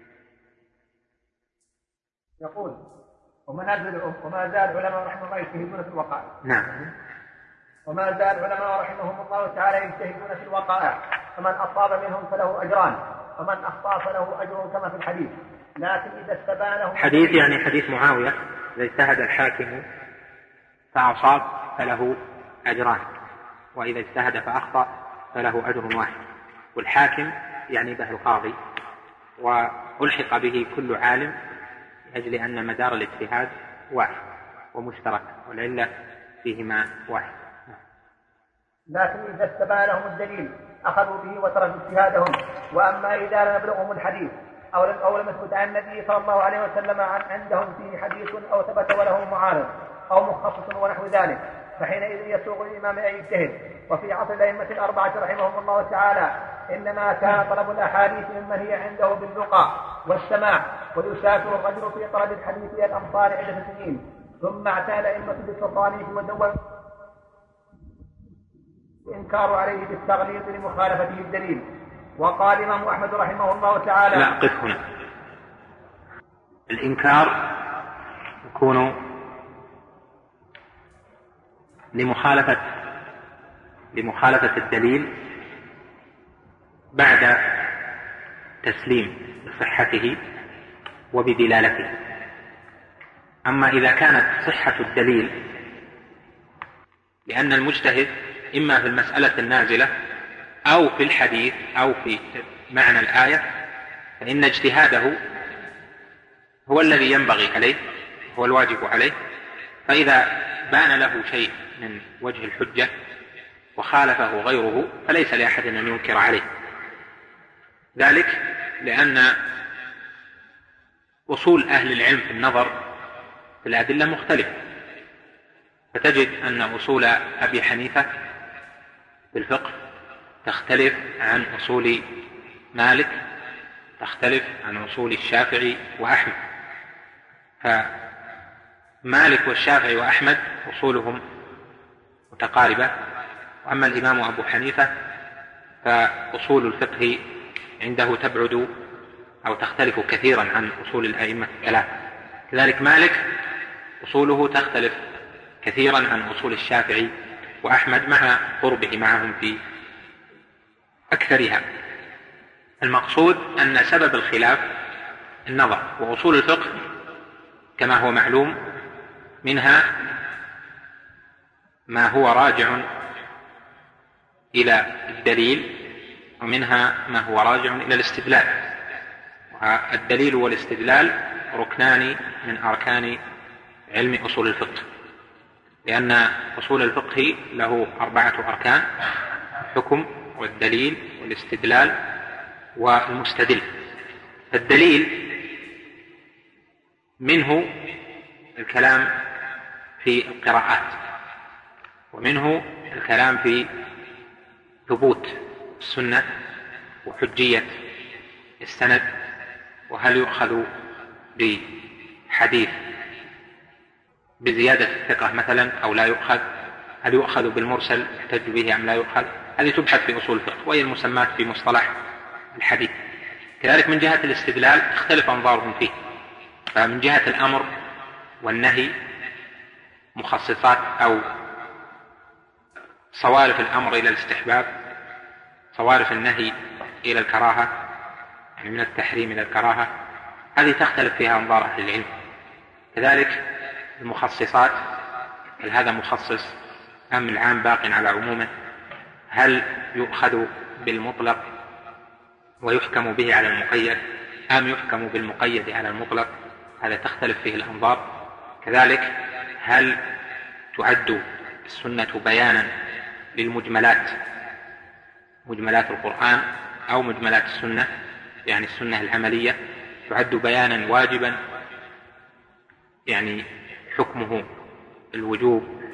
Speaker 1: يقول: وما زال وما زال العلماء رحمه الله يجتهدون في الوقائع.
Speaker 2: نعم.
Speaker 1: وما زال العلماء رحمهم الله تعالى يجتهدون في الوقائع، فمن أصاب منهم فله أجران ومن أخطأ فله أجر كما في الحديث. لكن إذا استبان له
Speaker 2: حديث يعني حديث معاوية: إذا اجتهد الحاكم فأصاب فله أجران، وإذا اجتهد فأخطأ فله أجر واحد. والحاكم يعني به القاضي، وألحق به كل عالم لأجل أن مدار الاجتهاد واحد ومشترك، والعلة فيهما واحد.
Speaker 1: لكن إذا استبان لهم الدليل أخذوا به وتركوا اجتهادهم. وأما إذا لم يبلغهم الحديث أو لم أو لم يثبت عن النبي صلى الله عليه وسلم عن عندهم فيه حديث أو ثبت وله معارض أو مخصص ونحو ذلك، فحينئذ يسوغ الإمام أن يجتهد. وفي عصر الأئمة الأربعة رحمهم الله تعالى إنما كان طلب الأحاديث ممن هي عنده باللقاء والسماع، ويسافر الرجل في طلب الحديث إلى الأمصار عدة سنين، ثم اعتنى الأئمة بالتصانيف ودون الإنكار عليه بالتغليظ لمخالفته الدليل. وقال الإمام أحمد رحمه الله تعالى:
Speaker 2: لا، قف هنا. الإنكار يكون لمخالفة لمخالفة الدليل بعد تسليم بصحته وبدلالته. أما إذا كانت صحة الدليل لأن المجتهد إما في المسألة النازلة أو في الحديث أو في معنى الآية، فإن اجتهاده هو الذي ينبغي عليه، هو الواجب عليه. فإذا بان له شيء من وجه الحجة وخالفه غيره فليس لأحد أن ينكر عليه ذلك، لأن أصول أهل العلم في النظر في الأدلة مختلفة. فتجد أن أصول أبي حنيفة في الفقه تختلف عن أصول مالك، تختلف عن أصول الشافعي وأحمد. فمالك والشافعي وأحمد أصولهم متقاربة، وأما الإمام أبو حنيفة فأصول الفقه عنده تبعد أو تختلف كثيرا عن أصول الأئمة الثلاثة. كذلك مالك أصوله تختلف كثيرا عن أصول الشافعي وأحمد مع قربه معهم في أكثرها. المقصود أن سبب الخلاف النظر. وأصول الفقه كما هو معلوم منها ما هو راجع إلى الدليل ومنها ما هو راجع إلى الاستدلال. والدليل والاستدلال ركنان من أركان علم أصول الفقه، لأن أصول الفقه له أربعة أركان: الحكم والدليل والاستدلال والمستدل. الدليل منه الكلام في القراءات، ومنه الكلام في ثبوت السنة وحجية السند، وهل يؤخذ بحديث بزيادة الثقة مثلا أو لا يؤخذ؟ هل يؤخذ بالمرسل يحتج به أم لا يؤخذ؟ هذه تبحث في أصول الفقه وهي المسمات في مصطلح الحديث. كذلك من جهة الاستدلال تختلف أنظارهم فيه، فمن جهة الأمر والنهي مخصصات أو صوارف الأمر إلى الاستحباب، صوارف النهي إلى الكراهة، يعني من التحريم إلى الكراهة، هذه تختلف فيها أنظار أهل العلم. كذلك المخصصات، هل هذا مخصص أم العام باق على عمومه؟ هل يؤخذ بالمطلق ويحكم به على المقيد أم يحكم بالمقيد على المطلق؟ هذا تختلف فيه الأنظار. كذلك هل تعد السنة بيانا للمجملات، مجملات القرآن، أو مجملات السنة يعني السنة العملية تعد بيانا واجبا يعني حكمه الوجوب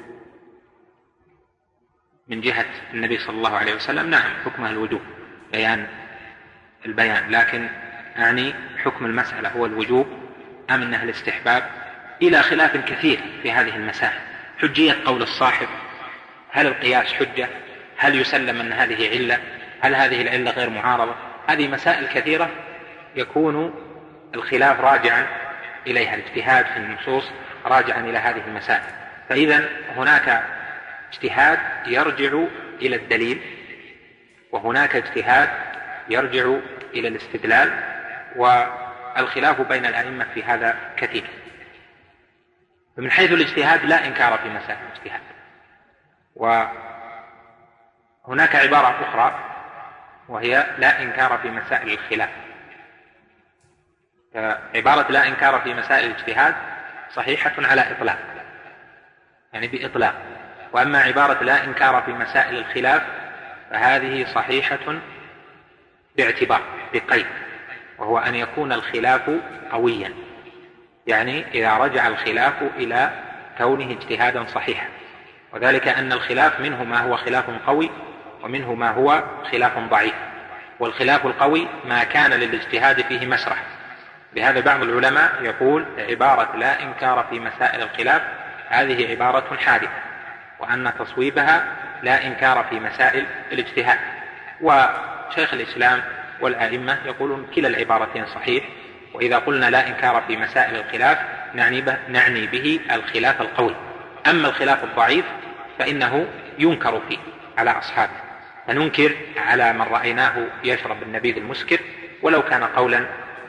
Speaker 2: من جهة النبي صلى الله عليه وسلم؟ نعم، حكمه الوجوب، بيان البيان، لكن أعني حكم المسألة هو الوجوب أم أنها الاستحباب؟ إلى خلاف كثير في هذه المسائل. حجية قول الصاحب، هل القياس حجة؟ هل يسلم أن هذه علة؟ هل هذه العلة غير معارضة؟ هذه مسائل كثيرة يكون الخلاف راجعا إليها، الاجتهاد في النصوص راجعا إلى هذه المسائل. فإذا هناك اجتهاد يرجع إلى الدليل، وهناك اجتهاد يرجع إلى الاستدلال، والخلاف بين الأئمة في هذا كثير. فمن حيث الاجتهاد لا إنكار في مسائل الاجتهاد. وهناك عبارة أخرى وهي لا إنكار في مسائل الخلاف. عبارة لا إنكار في مسائل الاجتهاد صحيحة على إطلاق، يعني بإطلاق. وأما عبارة لا إنكار في مسائل الخلاف فهذه صحيحة باعتبار، بقيد، وهو أن يكون الخلاف قويا، يعني إذا رجع الخلاف إلى كونه اجتهادا صحيحا، وذلك أن الخلاف منه ما هو خلاف قوي ومنه ما هو خلاف ضعيف، والخلاف القوي ما كان للاجتهاد فيه مسرح. لهذا بعض العلماء يقول عبارة لا إنكار في مسائل الخلاف هذه عبارة حادثة، وأن تصويبها لا إنكار في مسائل الاجتهاد. وشيخ الإسلام والأئمة يقولون كلا العبارتين صحيح، وإذا قلنا لا إنكار في مسائل الخلاف نعني به, نعني به الخلاف القوي. أما الخلاف الضعيف فإنه ينكر فيه على أصحابه، فننكر على من رأيناه يشرب النبيذ المسكر ولو كان قولا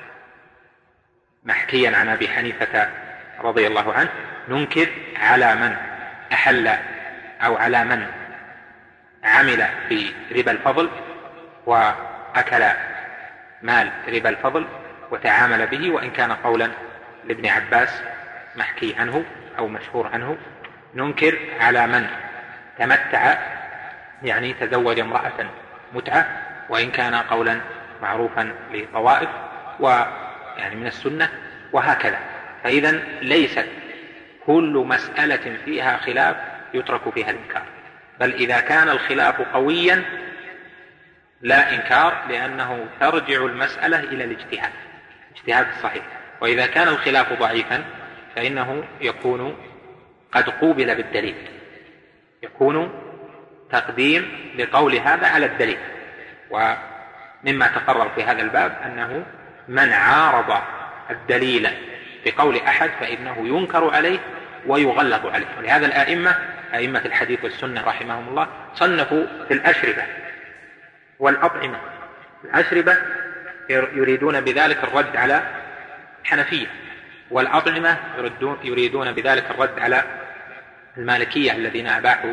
Speaker 2: محكيا عن أبي حنيفة رضي الله عنه، ننكر على من أحل أو على من عمل بربا الفضل وأكل مال ربا الفضل وتعامل به، وإن كان قولا لابن عباس محكي عنه أو مشهور عنه. ننكر على من تمتع يعني تزوج امرأة متعة، وإن كان قولا معروفا لطوائف ويعني من السنة، وهكذا. فإذا ليست كل مسألة فيها خلاف يترك فيها الإنكار، بل إذا كان الخلاف قويا لا إنكار، لأنه ترجع المسألة إلى الاجتهاد، اجتهاد الصحيح. وإذا كان الخلاف ضعيفا فإنه يكون قد قوبل بالدليل، يكون تقديم لقول هذا على الدليل. ومما تقرر في هذا الباب أنه من عارض الدليل بقول أحد فإنه ينكر عليه ويغلظ عليه. ولهذا الآئمة أئمة الحديث والسنة رحمهم الله صنفوا في الأشربة والأطعمة. الأشربة يريدون بذلك الرد على الحنفية، والأطعمة يريدون بذلك الرد على المالكية الذين أباحوا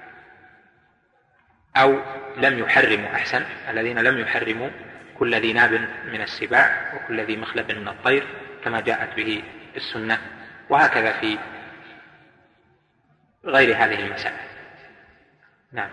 Speaker 2: أو لم يحرموا، أحسن، الذين لم يحرموا كل ذي ناب من السباع وكل ذي مخلب من الطير كما جاءت به السنة، وهكذا في غير هذه المسائل. نعم.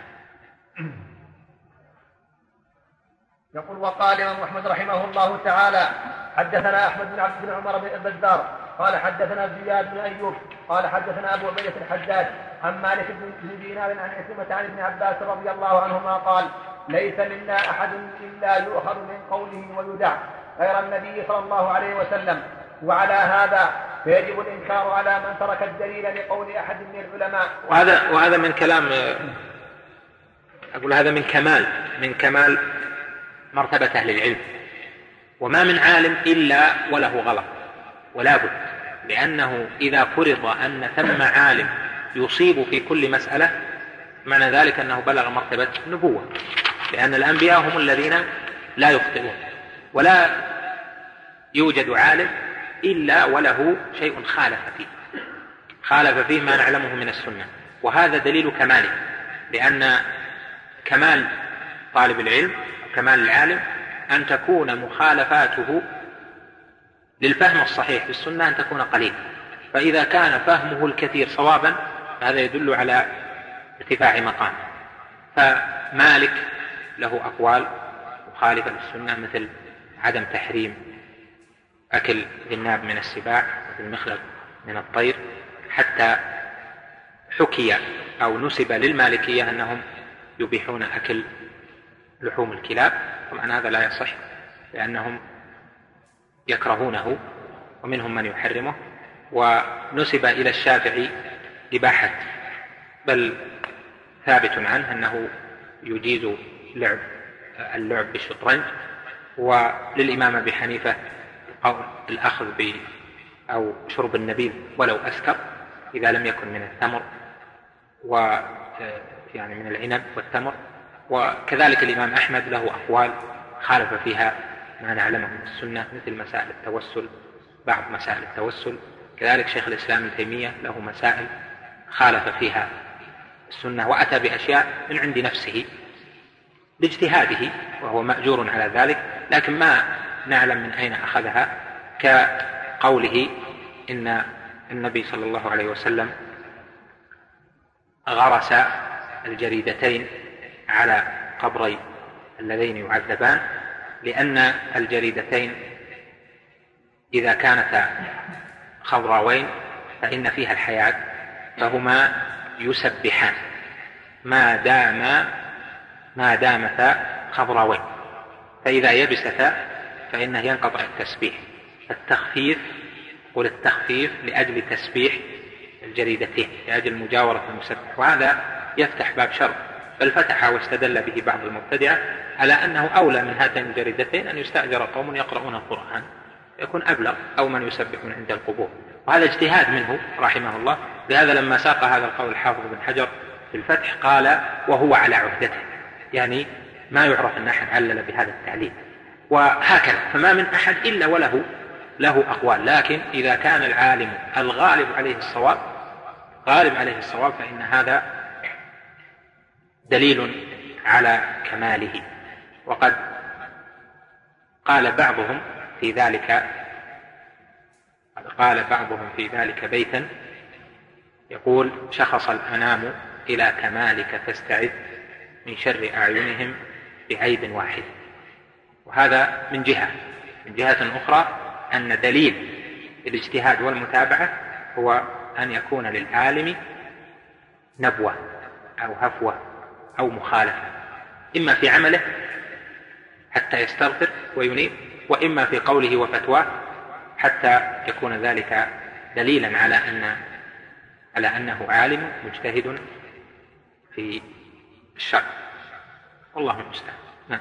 Speaker 1: يقول وقال الإمام أحمد رحمه الله تعالى حدثنا أحمد بن عبد بن عمر بن البزار قال حدثنا زياد بن أيوب قال حدثنا أبو عبيدة الحجاج عن مالك بن دينار عن عكرمة عن ابن عباس رضي الله عنهما قال ليس منا أحد إلا يؤخذ من قوله ويدع غير النبي صلى الله عليه وسلم. وعلى هذا فيجب الإنكار على من ترك الدليل لقول أحد من العلماء.
Speaker 2: وهذا وهذا من كلام، أقول هذا من كمال من كمال مرتبة أهل العلم، وما من عالم إلا وله غلط ولا بد، لأنه إذا فرض أن ثم عالم يصيب في كل مسألة معنى ذلك أنه بلغ مرتبة النبوة، لأن الأنبياء هم الذين لا يخطئون، ولا يوجد عالم إلا وله شيء خالف فيه خالف فيه ما نعلمه من السنة، وهذا دليل كماله، لأن كمال طالب العلم وكمال العالم أن تكون مخالفاته للفهم الصحيح في السنة أن تكون قليلة، فإذا كان فهمه الكثير صوابا هذا يدل على ارتفاع مقام. فمالك له أقوال مخالفة للسنة مثل عدم تحريم أكل الناب من السباع والمخلب من الطير، حتى حكي أو نسب للمالكية أنهم يبيحون أكل لحوم الكلاب، طبعا هذا لا يصح لأنهم يكرهونه ومنهم من يحرمه. ونسب إلى الشافعي إباحة، بل ثابت عنه أنه يجيز لعب اللعب بالشطرنج. وللإمام أبي حنيفة الأخذ ب أو شرب النبيذ ولو أسكر إذا لم يكن من التمر و يعني من العنب والتمر. وكذلك الإمام أحمد له أقوال خالف فيها ما نعلمه من السنة مثل مسائل التوسل، بعض مسائل التوسل. كذلك شيخ الإسلام ابن تيمية له مسائل خالف فيها السنة وأتى بأشياء من عند نفسه باجتهاده وهو مأجور على ذلك، لكن ما نعلم من أين أخذها، كقوله إن النبي صلى الله عليه وسلم غرس الجريدتين على قبري اللذين يعذبان، لأن الجريدتين إذا كانتا خضراوين فإن فيها الحياة، فهما يسبحان ما دام ما دامتا خضراوين، فإذا يبستا فإنه ينقطع التسبيح. التخفيف قل التخفيف لأجل تسبيح الجريدتين لأجل مجاورة المسبح، وهذا يفتح باب شر، بل فتح واستدل به بعض المبتدعة على أنه أولى من هاتين الجريدتين أن يستأجر قوم يقرؤون القرآن يكون أبلغ، أو من يسبحون عند القبور، وهذا اجتهاد منه رحمه الله. لهذا لما ساق هذا القول الحافظ بن حجر في الفتح قال وهو على عهدته، يعني ما يعرف أن أحد علل بهذا التعليل. وهكذا فما من أحد إلا وله له أقوال، لكن إذا كان العالم الغالب عليه الصواب غالب عليه الصواب فإن هذا دليل على كماله. وقد قال بعضهم في ذلك قال بعضهم في ذلك بيتا يقول: شخص الأنام إلى كمالك فاستعذ من شر أعينهم بعيب واحد. وهذا من جهة من جهة أخرى أن دليل الاجتهاد والمتابعة هو أن يكون للعالم نبوة أو هفوة أو مخالفة، إما في عمله حتى يستغفر وينيب، وإما في قوله وفتواه حتى يكون ذلك دليلا على أن على أنه عالم مجتهد في الشرع. والله المستعان. نعم.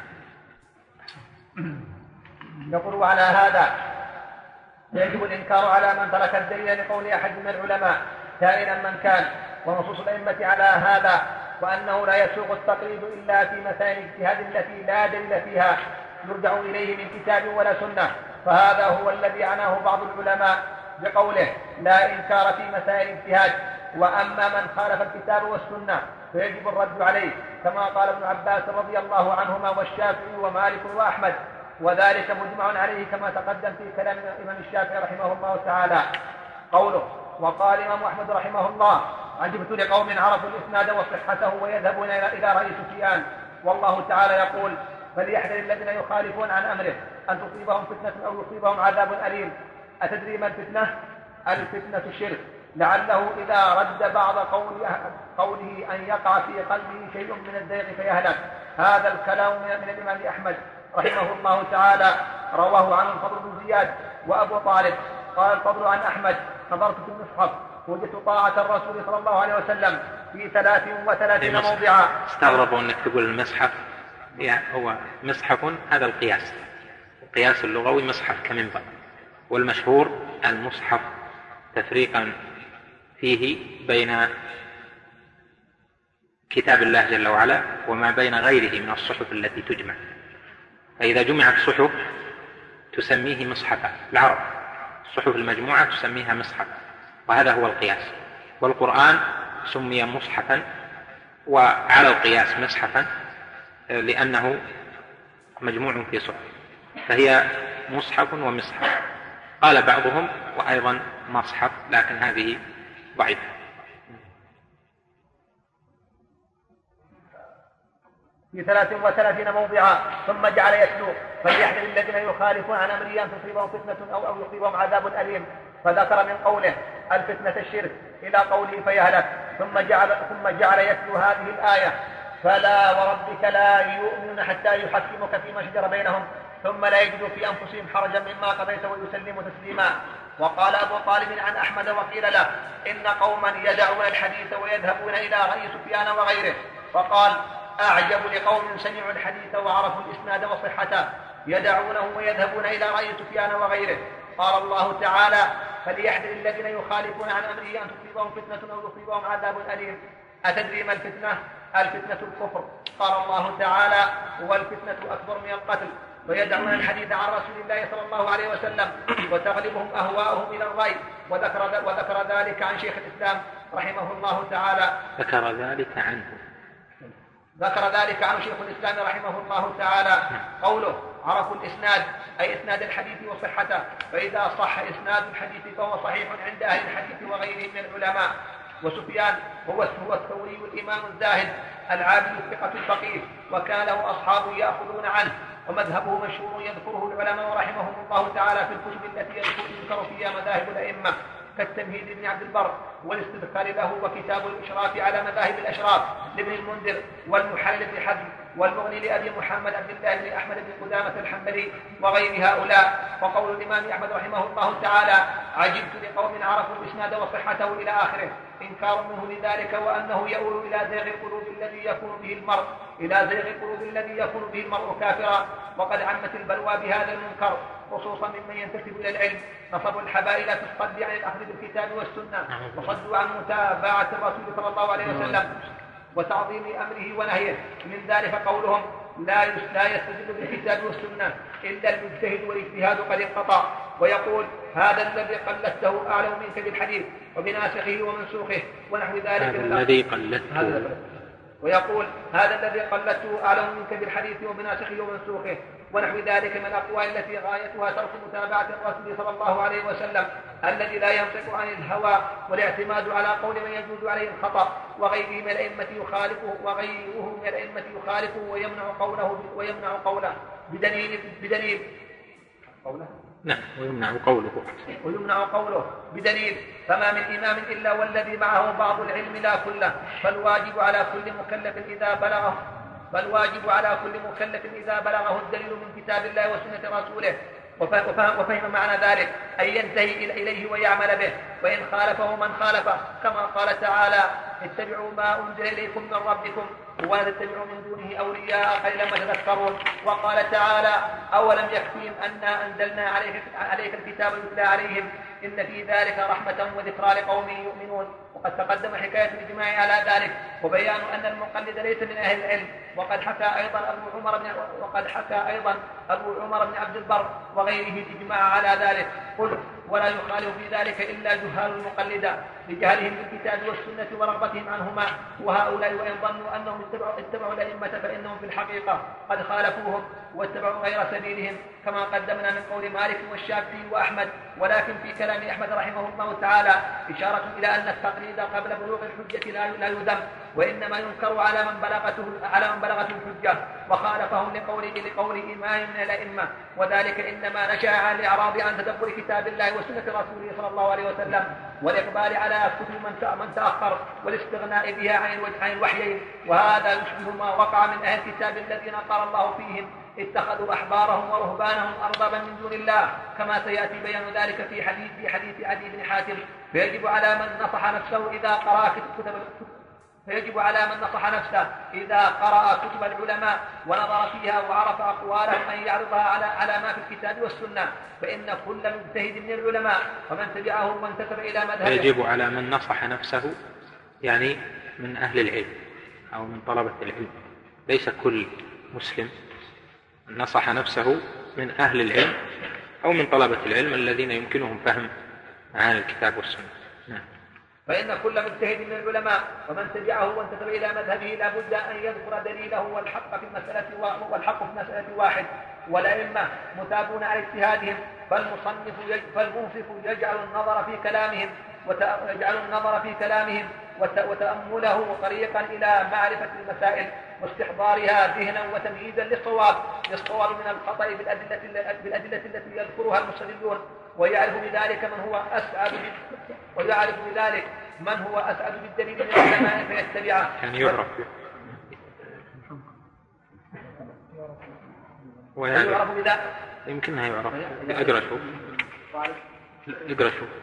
Speaker 1: يقول: على هذا يجب الإنكار على من ترك الدليل لقول أحد من العلماء كائنا من كان، ونصوص الأئمة على هذا، وأنه لا يسوغ التقليد إلا في مسائل الاجتهاد التي لا دليل فيها يرجع إليه من كتاب ولا سنة. فهذا هو الذي عناه بعض العلماء بقوله: لا إنكار في مسائل الاجتهاد. وأما من خالف الكتاب والسنة فيجب الرد عليه، كما قال ابن عباس رضي الله عنهما والشافعي ومالك وأحمد، وذلك مجمع عليه كما تقدم في كلام الإمام الشافعي رحمه الله تعالى. قوله: وقال الإمام أحمد رحمه الله: عجبت لقوم عرفوا الإسناد وصحته ويذهبون إلى رأي سفيان. والله تعالى يقول: فليحذر الذين يخالفون عن أمره أن تصيبهم فتنة أو يصيبهم عذاب أليم. أتدري ما الفتنة؟ الفتنة الشرك، لعله إذا رد بعض قوله أن يقع في قلبه شيء من الزيغ فيهلك. هذا الكلام من الإمام أحمد رحمه الله تعالى، رواه عن الفضل بن زياد وأبو طالب. قال الفضل عن أحمد: نظرت في المصحف وجدت طاعة الرسول صلى الله عليه وسلم في ثلاث وثلاثين موضعا.
Speaker 2: استغربوا أنك تقول المصحف، هو مصحف هذا القياس، القياس اللغوي مصحف كمنبر، والمشهور المصحف تفريقا فيه بين كتاب الله جل وعلا وما بين غيره من الصحف التي تجمع، فإذا جمعت صحف تسميه مصحفا، العرب الصحف المجموعة تسميها مصحف، وهذا هو القياس. والقرآن سمي مصحفا وعلى القياس مصحفا لأنه مجموع في صحف، فهي مصحف ومصحف. قال بعضهم وأيضا مصحف، لكن هذه ضعيفة.
Speaker 1: في ثلاث وثلاثين موضعا ثم جعل يتلو فليحذر الذين يخالفون عن أمره أن تصيبهم فتنة أو أو يصيبهم عذاب أليم، فذكر من قوله الفتنة الشرك إلى قوله فيهلك، ثم جعل ثم جعل يتلو هذه الآية فلا وربك لا يؤمنون حتى يحكموك فيما شجر بينهم ثم لا يجدوا في أنفسهم حرجا مما قضيت ويسلموا تسليما. وقال أبو طالب عن أحمد وقيل له إن قوما يدعون الحديث ويذهبون إلى غير سفيان وغيره، فقال أعجب لقوم سمعوا الحديث وعرفوا الإسناد وصحته يدعونه ويذهبون إلى رأي سفيان وغيره. قال الله تعالى فليحذر الذين يخالفون عن أمره أن تصيبهم فتنة أو يصيبهم عذاب أليم. أتدري ما الفتنة؟ الفتنة الكفر. قال الله تعالى والفتنة أكبر من القتل، ويدعون الحديث عن رسول الله صلى الله عليه وسلم وتغلبهم أهواؤهم إلى الرأي. وذكر, وذكر ذلك عن شيخ الإسلام رحمه الله تعالى
Speaker 2: ذكر ذلك عنه
Speaker 1: ذكر ذلك عن شيخ الإسلام رحمه الله تعالى قوله عرفوا الإسناد أي إسناد الحديث وصحته، فإذا صح إسناد الحديث فهو صحيح عند أهل الحديث وغيرهم من العلماء. وسفيان هو الثوري الإمام الزاهد العابد الثقة الفقيه، وكان له أصحاب يأخذون عنه، ومذهبه مشهور يذكره العلماء رحمهم الله تعالى في الكتب التي يذكر فيها مذاهب الأئمة كالتمهيد لابن عبد البر والاستذكار له وكتاب الإشراف على مذاهب الأشراف لابن المنذر والمحلل بن حزم والمغني لأبي محمد عبد الله بن أحمد بن قدامة الحنبلي وغير هؤلاء. وقول الإمام أحمد رحمه الله تعالى عجبت لقوم عرفوا الإسناد وصحته إلى آخره، إنكار منه لذلك وأنه يؤول إلى زيغ القلوب الذي يكون به المرء إلى زيغ القلوب الذي يكون به المرء كافرا. وقد عمت البلوى بهذا المنكر خصوصا ممن ينتسب إلى العلم، نصبوا الحبائل في الصد عن الأخذ بالكتاب والسنة وصدوا عن متابعة الرسول صلى الله عليه وسلم وتعظيم أمره ونهيه. من ذلك قولهم لا لا يستدل بالكتاب والسنة إلا المجتهد والاجتهاد قد انقطع، ويقول هذا الذي قلدته أعلم منك بالحديث وبناسخه ومنسوخه ونحو ذلك.
Speaker 2: هذا الذي قلدته
Speaker 1: ويقول هذا الذي قلدته أعلم منك بالحديث وبناسخه ومنسوخه ونحو ذلك من الأقوال التي غايتها ترك متابعة الرسول صلى الله عليه وسلم الذي لا ينطق عن الهوى والاعتماد على قول من يجوز عليه الخطأ، وغيره من الأئمة يخالفه وغيره من الأئمة يخالفه ويمنع قوله ويمنع قوله بدليل بدليل قوله
Speaker 2: نعم ويمنع قوله
Speaker 1: ويمنع قوله بدليل. فما من إمام إلا والذي معه بعض العلم لا كله، فالواجب على كل مكلف إذا بلغه فالواجب على كل مكلف إذا بلغه الدليل من كتاب الله وسنة رسوله وفهم معنى ذلك أن ينتهي إليه ويعمل به، وإن خالفه من خالفه كما قال تعالى اتبعوا ما أنزل إليكم من ربكم ولا تتبعوا من دونه أولياء قليلا ما تذكرون. وقال تعالى أولم يكفيهم أنا أنزلنا عليك, عليك الكتاب يتلى عليهم إن في ذلك رحمة وذكرى لقوم يؤمنون. وقد تقدم حكاية الإجماع على ذلك وبيان أن المقلد ليس من أهل العلم. وقد حكى أيضا أبو عمر بن وقد حكى أيضا أبو عمر بن عبد البر وغيره الإجماع على ذلك. قل ولا يخالف في ذلك إلا جهال المقلدة لجهلهم بالكتاب والسنة ورغبتهم عنهما، وهؤلاء وإن ظنوا أنهم اتبعوا, اتبعوا الأئمة فإنهم في الحقيقة قد خالفوهم واتبعوا غير سبيلهم كما قدمنا من قول مالك والشافعي وأحمد. ولكن في كلام أحمد رحمه الله تعالى إشارة إلى أن التقليد قبل بلوغ الحجة لا يذم، وإنما ينكر على من بلغته على من بلغته الحجة وخالفهم لقوله لقول إمام من الأئمة، وذلك إنما نشأ عن الإعراض عن تدبر كتاب الله وسنة رسوله صلى الله عليه وسلم والإقبال على على كتب من تأخر والاستغناء بها عن الوحيين، وهذا يشبه ما وقع من أهل الكتاب الذين قال الله فيهم اتخذوا أحبارهم ورهبانهم أربابا من دون الله، كما سيأتي بيان ذلك في حديث في حديث عدي بن حاتم. فيجب على من نصح نفسه إذا قرأ كتب فيجب على من نصح نفسه إذا قرأ كتب العلماء ونظر فيها وعرف أقوالهم أن يعرضها على على ما في الكتاب والسنة، فإن كل مجتهد من العلماء ومن تبعهم وانتسب إلى مذهبه.
Speaker 2: يجب على من نصح نفسه يعني من أهل العلم أو من طلبة العلم، ليس كل مسلم نصح نفسه من أهل العلم أو من طلبة العلم الذين يمكنهم فهم معاني الكتاب والسنة. نعم.
Speaker 1: فإن كل مجتهد من العلماء ومن تبعه وانتسب إلى مذهبه لا بد أن يذكر دليله والحق في مسألة والحق في مسألة واحد، والأئمة مثابون على اجتهادهم، فالمصنف فالمنصف يجعل النظر في كلامهم ويجعل النظر في كلامهم وتأمله طريقا إلى معرفة المسائل واستحضارها ذهنا وتمييزا للصواب للصواب من الخطأ بالأدلة, بالأدلة التي يذكرها المستدلون، ويعرف بذلك من هو أسعد ويعرف بذلك من هو أسعد بالدليل من العلماء فيتبعه.
Speaker 2: يعني يعرف ويعرف بذلك يمكنها يعرف أجرشه أجرشه.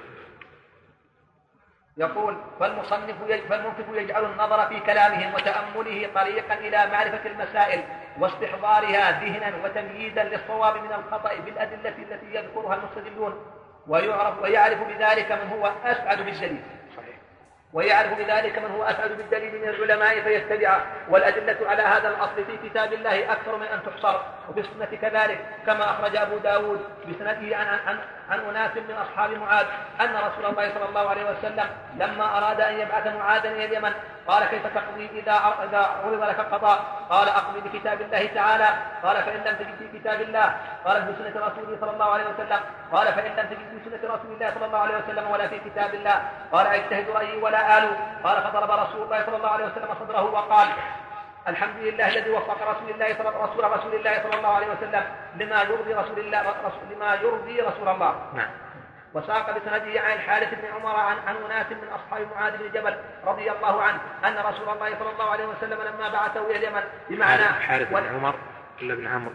Speaker 1: يقول فالمصنف فالمنصف يجعل النظر في كلامهم وتأمله طريقا إلى معرفة المسائل واستحضارها ذهنا وتمييزا للصواب من الخطأ بالأدلة التي يذكرها المستدلون، ويعرف ويعرف بذلك من هو أسعد بالدليل ويعرف بذلك من هو أسعد بالدليل من العلماء فيتبعه. والأدلة على هذا الأصل في كتاب الله أكثر من أن تحصر، وفي السنة كذلك، كما أخرج أبو داود بسنده عن, عن, عن أناس من أصحاب معاذ أن رسول الله صلى الله عليه وسلم لما أراد أن يبعث معاذا إلى اليمن قال كيف تقضي إذا عرض لك القضاء؟ قال أقضي بكتاب الله تعالى. قال فإن لم تجد في كتاب الله قال في سنة رسوله صلى الله عليه وسلم قال فإن لم تجد في سنة رسول الله صلى الله عليه وسلم ولا في كتاب الله قال اجتهد رأيي ولا آل. قال فضرب رسول الله صلى الله عليه وسلم صدره وقال الحمد لله الذي وفق رسول الله صلى رسول رسول الله صلى الله عليه وسلم لما يرضي رسول الله لما يرضي رسول الله.
Speaker 2: نعم.
Speaker 1: وساق بسنده عن الحارث بن عمر عن عن أناس من أصحاب معاذ بن جبل رضي الله عنه أن رسول الله صلى الله عليه وسلم لما بعثه إلى اليمن بمعنى
Speaker 2: حارث بن عمر ولا بن عمرو؟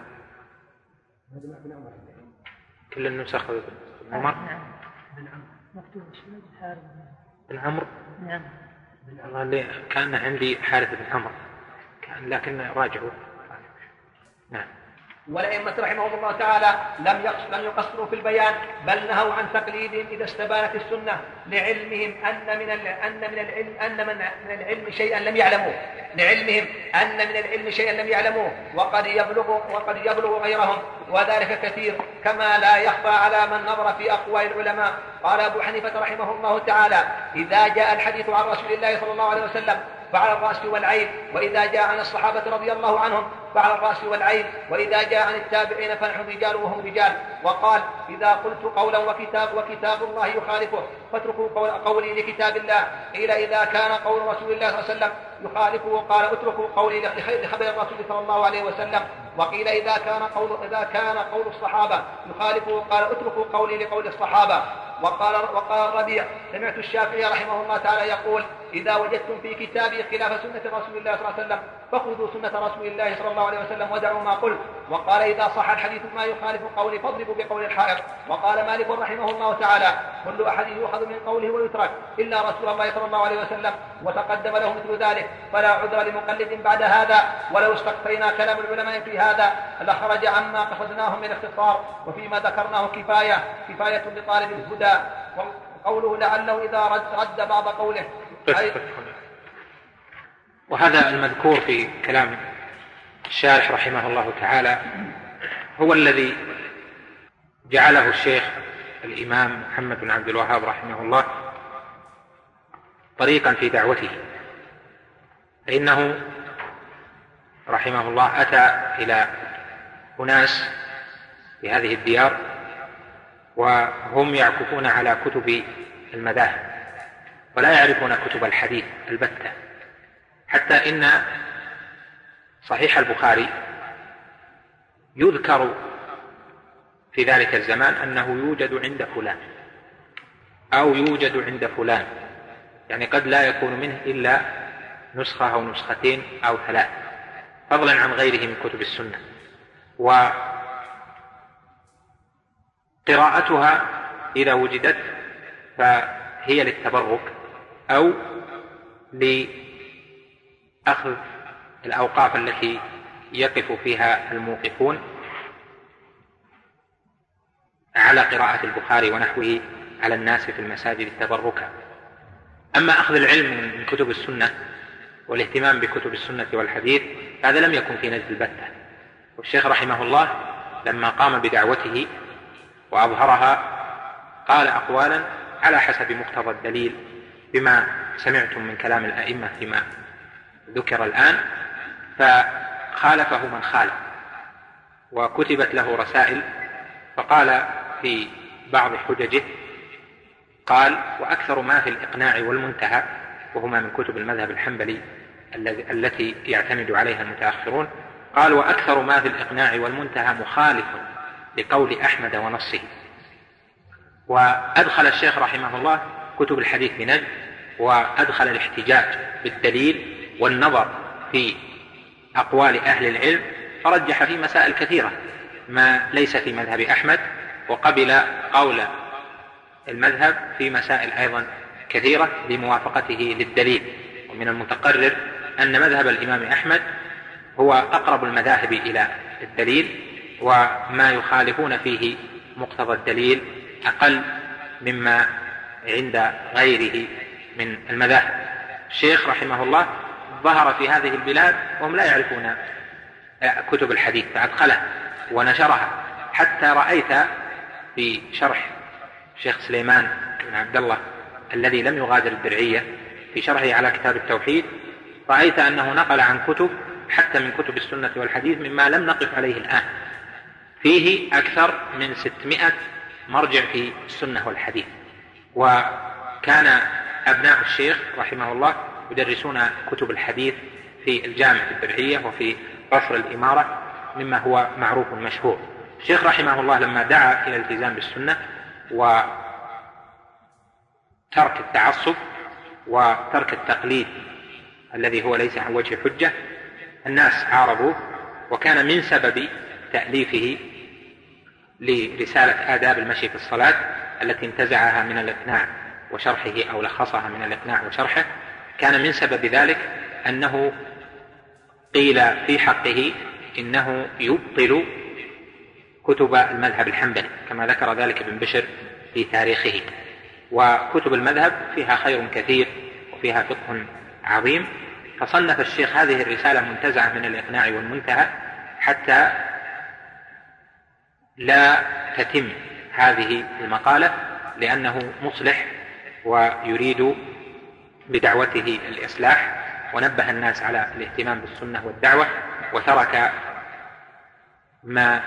Speaker 2: كل النسخ بن عمر
Speaker 3: بن عمرو مكتوب اسمه حارث
Speaker 2: بن عمرو.
Speaker 3: نعم.
Speaker 2: والله كان عندي حارث بن عمرو كان لكن راجعوا. نعم.
Speaker 1: والأئمة رحمهم الله تعالى لم لم يقصروا في البيان بل نهوا عن تقليدهم إذا استبانت السنة لعلمهم أن من أن من العلم أن من من العلم شيئا لم يعلموه لعلمهم أن من العلم شيئا لم يعلموه وقد يبلغ وقد يبلغ غيرهم، وذلك كثير كما لا يخفى على من نظر في أقوال العلماء. قال أبو حنيفة رحمه الله تعالى إذا جاء الحديث عن رسول الله صلى الله عليه وسلم فعلى الرأس والعين، وإذا جاء عن الصحابة رضي الله عنهم فعلى الرأس والعين، وإذا جاء عن التابعين فنحن رجال وهم رجال. وقال إذا قلت قولا وكتاب وكتاب الله يخالفه فاتركوا قول قولي لكتاب الله. قيل إذا كان قول رسول الله صلى الله عليه وسلم يخالفه قال اتركوا قولي لخبر الرسول صلى الله عليه وسلم. وقيل إذا كان قول إذا كان قول الصحابة يخالفه قال اتركوا قولي لقول الصحابة. وقال وقال الربيع سمعت الشافعي رحمه الله تعالى يقول إذا وجدتم في كتابي خلاف سنة رسول الله صلى الله عليه وسلم فخذوا سنة رسول الله صلى الله عليه وسلم ودعوا ما قل. وقال إذا صح الحديث ما يخالف قولي فاضربوا بقول الحائط. وقال مالك رحمه الله تعالى كل أحد يؤخذ من قوله ويترك إلا رسول الله صلى الله عليه وسلم، وتقدم له مثل ذلك فلا عذر لمقلد بعد هذا. ولو استقصينا كلام العلماء في هذا لخرج عما قصدناه من اختصار، وفيما ذكرناه كفاية كفاية لطالب الهدى. وقوله لعله إذا رد, رد بعض قوله
Speaker 2: وهذا المذكور في كلام الشارح رحمه الله تعالى هو الذي جعله الشيخ الإمام محمد بن عبد الوهاب رحمه الله طريقا في دعوته، فإنه رحمه الله أتى إلى أناس في هذه الديار وهم يعكفون على كتب المذاهب ولا يعرفون كتب الحديث البتة، حتى إن صحيح البخاري يذكر في ذلك الزمان أنه يوجد عند فلان أو يوجد عند فلان، يعني قد لا يكون منه إلا نسخة أو نسختين أو ثلاث، فضلا عن غيره من كتب السنة. وقراءتها إذا وجدت فهي للتبرك أو لأخذ الأوقاف التي يقف فيها الموقفون على قراءة البخاري ونحوه على الناس في المساجد تبركا. أما أخذ العلم من كتب السنة والاهتمام بكتب السنة والحديث هذا لم يكن في نجد البتة. والشيخ رحمه الله لما قام بدعوته وأظهرها قال أقوالا على حسب مقتضى الدليل بما سمعتم من كلام الأئمة فيما ذكر الآن، فخالفه من خالف، وكتبت له رسائل. فقال في بعض حججه قال: وأكثر ما في الإقناع والمنتهى، وهما من كتب المذهب الحنبلي التي يعتمد عليها المتأخرون، قال: وأكثر ما في الإقناع والمنتهى مخالف لقول أحمد ونصه. وأدخل الشيخ رحمه الله كتب الحديث بنجد، وأدخل الاحتجاج بالدليل والنظر في أقوال أهل العلم، فرجح في مسائل كثيرة ما ليس في مذهب أحمد، وقبل قول المذهب في مسائل أيضا كثيرة بموافقته للدليل. ومن المتقرر أن مذهب الإمام أحمد هو أقرب المذاهب إلى الدليل، وما يخالفون فيه مقتضى الدليل أقل مما عند غيره من المذاهب. الشيخ رحمه الله ظهر في هذه البلاد وهم لا يعرفون كتب الحديث، فأدخلها ونشرها، حتى رأيت في شرح الشيخ سليمان بن عبد الله الذي لم يغادر الدرعية في شرحه على كتاب التوحيد، رأيت أنه نقل عن كتب حتى من كتب السنة والحديث مما لم نقف عليه الآن، فيه أكثر من ستمائة مرجع في السنة والحديث. وكان أبناء الشيخ رحمه الله يدرسون كتب الحديث في الجامعة الدرعية وفي قصر الإمارة، مما هو معروف مشهور. الشيخ رحمه الله لما دعا إلى الالتزام بالسنة وترك التعصب وترك التقليد الذي هو ليس عن وجه حجة، الناس عارضوه، وكان من سبب تأليفه لرسالة آداب المشي في الصلاة التي انتزعها من الإقناع وشرحه أو لخصها من الإقناع وشرحه، كان من سبب ذلك أنه قيل في حقه إنه يبطل كتب المذهب الحنبلي، كما ذكر ذلك ابن بشر في تاريخه. وكتب المذهب فيها خير كثير وفيها فقه عظيم، فصنف الشيخ هذه الرسالة منتزعة من الإقناع والمنتهى حتى لا تتم هذه المقالة، لأنه مصلح ويريد بدعوته الإصلاح، ونبه الناس على الاهتمام بالسنة والدعوة، وترك ما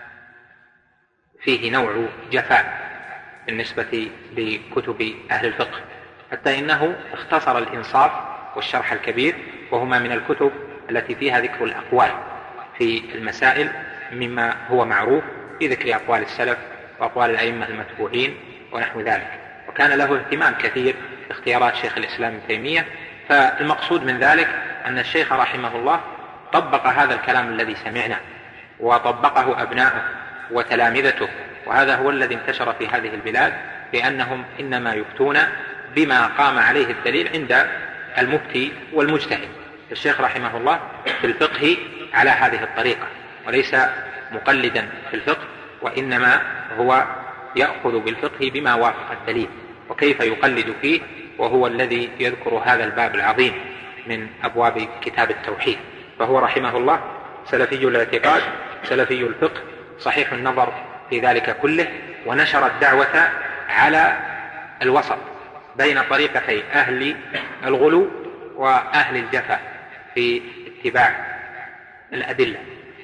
Speaker 2: فيه نوع جفاء بالنسبة لكتب أهل الفقه، حتى إنه اختصر الإنصاف والشرح الكبير، وهما من الكتب التي فيها ذكر الأقوال في المسائل مما هو معروف في ذكر أقوال السلف وأقوال الأئمة المتبوعين ونحو ذلك. وكان له اهتمام كثير باختيارات شيخ الإسلام ابن تيمية. فالمقصود من ذلك أن الشيخ رحمه الله طبق هذا الكلام الذي سمعنا، وطبقه أبناؤه وتلامذته، وهذا هو الذي انتشر في هذه البلاد، لأنهم إنما يفتون بما قام عليه الدليل عند المفتي والمجتهد. الشيخ رحمه الله في الفقه على هذه الطريقة، وليس مقلدا في الفقه، وإنما هو يأخذ بالفقه بما وافق الدليل. وكيف يقلد فيه؟ وهو الذي يذكر هذا الباب العظيم من أبواب كتاب التوحيد. فهو رحمه الله سلفي الاعتقاد، سلفي الفقه، صحيح النظر في ذلك كله، ونشر الدعوة على الوسط بين طريقتي أهل الغلو وأهل الجفا في اتباع الأدلة.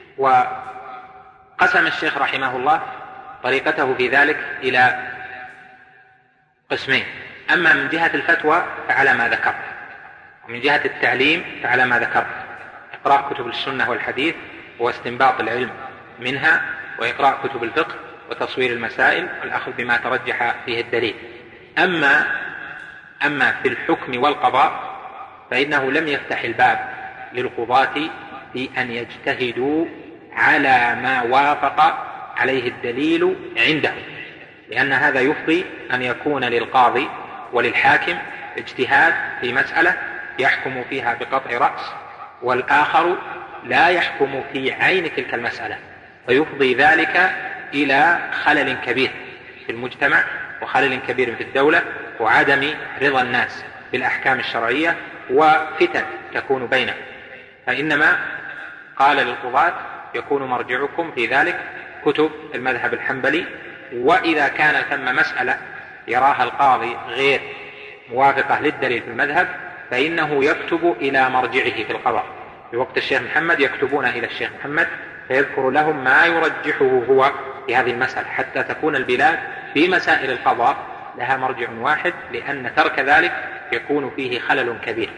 Speaker 2: وقسم الشيخ رحمه الله طريقته في ذلك إلى قسمين: أما من جهة الفتوى فعلى ما ذكرت، ومن جهة التعليم فعلى ما ذكرت، إقراء كتب السنة والحديث واستنباط العلم منها، وإقراء كتب الفقه وتصوير المسائل والأخذ بما ترجح فيه الدليل. أما أما في الحكم والقضاء فإنه لم يفتح الباب للقضاة في أن يجتهدوا على ما وافق عليه الدليل عندهم، لأن هذا يفضي أن يكون للقاضي وللحاكم اجتهاد في مسألة يحكم فيها بقطع رأس، والآخر لا يحكم في عين تلك المسألة، فيفضي ذلك إلى خلل كبير في المجتمع وخلل كبير في الدولة وعدم رضا الناس بالأحكام الشرعية وفتن تكون بينهم. فإنما قال للقضاة يكون مرجعكم في ذلك كتب المذهب الحنبلي، وإذا كان ثم مسألة يراها القاضي غير موافقة للدليل في المذهب فإنه يكتب إلى مرجعه في القضاء. في وقت الشيخ محمد يكتبون إلى الشيخ محمد فيذكر لهم ما يرجحه هو في هذه المسألة، حتى تكون البلاد في مسائل القضاء لها مرجع واحد، لأن ترك ذلك يكون فيه خلل كبير.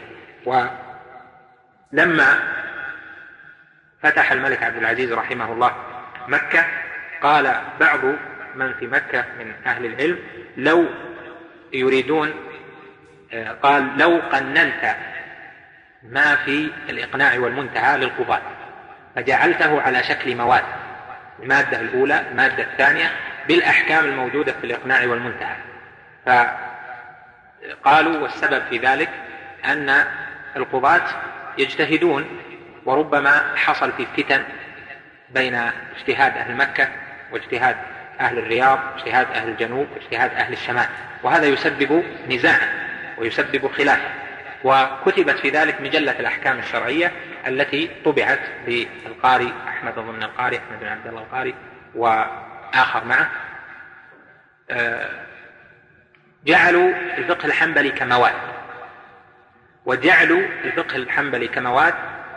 Speaker 2: ولما فتح الملك عبد العزيز رحمه الله مكة قال بعض من في مكة من أهل العلم لو يريدون قال لو قننت ما في الإقناع والمنتهى للقضاة فجعلته على شكل مواد، المادة الأولى المادة الثانية بالأحكام الموجودة في الإقناع والمنتهى، فقالوا والسبب في ذلك أن القضاة يجتهدون وربما حصل في فتن بين اجتهاد أهل مكة واجتهاد أهل الرياض واجتهاد أهل الجنوب واجتهاد أهل الشمال، وهذا يسبب نزاعا ويسبب خلافا. وكتبت في ذلك مجلة الأحكام الشرعية التي طبعت بالقاري أحمد ضمن القاري أحمد بن عبد الله القاري وآخر معه، جعلوا الفقه الحنبلي كمواد، وجعلوا الفقه الحنبلي كمواد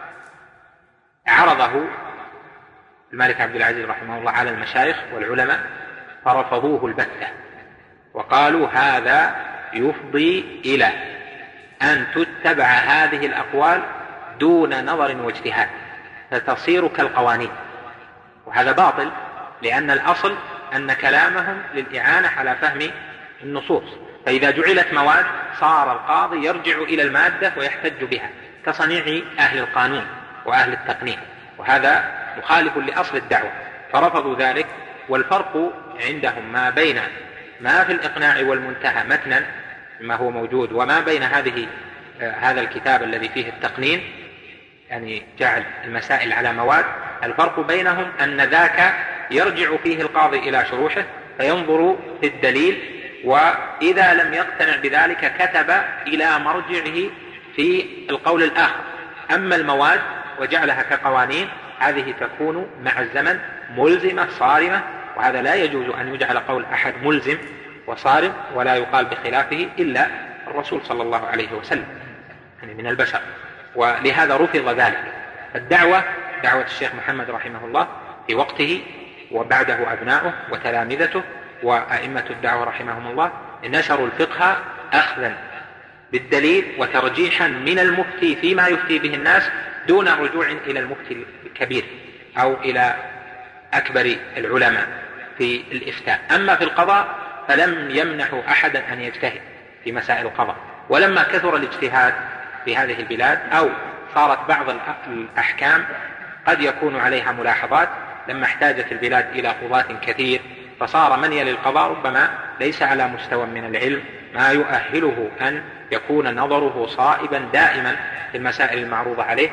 Speaker 2: عرضه الملك عبد العزيز رحمه الله على المشايخ والعلماء فرفضوه البتة، وقالوا هذا يفضي إلى أن تتبع هذه الأقوال دون نظر واجتهاد فتصير كالقوانين، وهذا باطل، لأن الأصل أن كلامهم للإعانة على فهم النصوص، فإذا جعلت مواد صار القاضي يرجع إلى المادة ويحتج بها كصنيع أهل القانون وأهل التقنين، وهذا مخالف لأصل الدعوة، فرفضوا ذلك. والفرق عندهم ما بين ما في الإقناع والمنتهى متنا ما هو موجود وما بين هذه هذا الكتاب الذي فيه التقنين، يعني جعل المسائل على مواد، الفرق بينهم أن ذاك يرجع فيه القاضي إلى شروحه فينظر في الدليل، وإذا لم يقتنع بذلك كتب إلى مرجعه في القول الآخر. أما المواد وجعلها كقوانين هذه تكون مع الزمن ملزمة صارمة، وهذا لا يجوز أن يجعل قول أحد ملزم وصارم ولا يقال بخلافه إلا الرسول صلى الله عليه وسلم يعني من البشر، ولهذا رفض ذلك. الدعوة دعوة الشيخ محمد رحمه الله في وقته وبعده أبناؤه وتلامذته وأئمة الدعوة رحمهم الله نشروا الفقه أخذا بالدليل وترجيحا من المفتي فيما يفتي به الناس دون رجوع إلى المفتي الكبير أو إلى أكبر العلماء في الإفتاء. أما في القضاء فلم يمنحوا أحدا أن يجتهد في مسائل القضاء، ولما كثر الاجتهاد في هذه البلاد أو صارت بعض الأحكام قد يكون عليها ملاحظات لما احتاجت البلاد إلى قضاة كثير، فصار من يلي القضاء ربما ليس على مستوى من العلم ما يؤهله أن يكون نظره صائبا دائما في المسائل المعروضة عليه.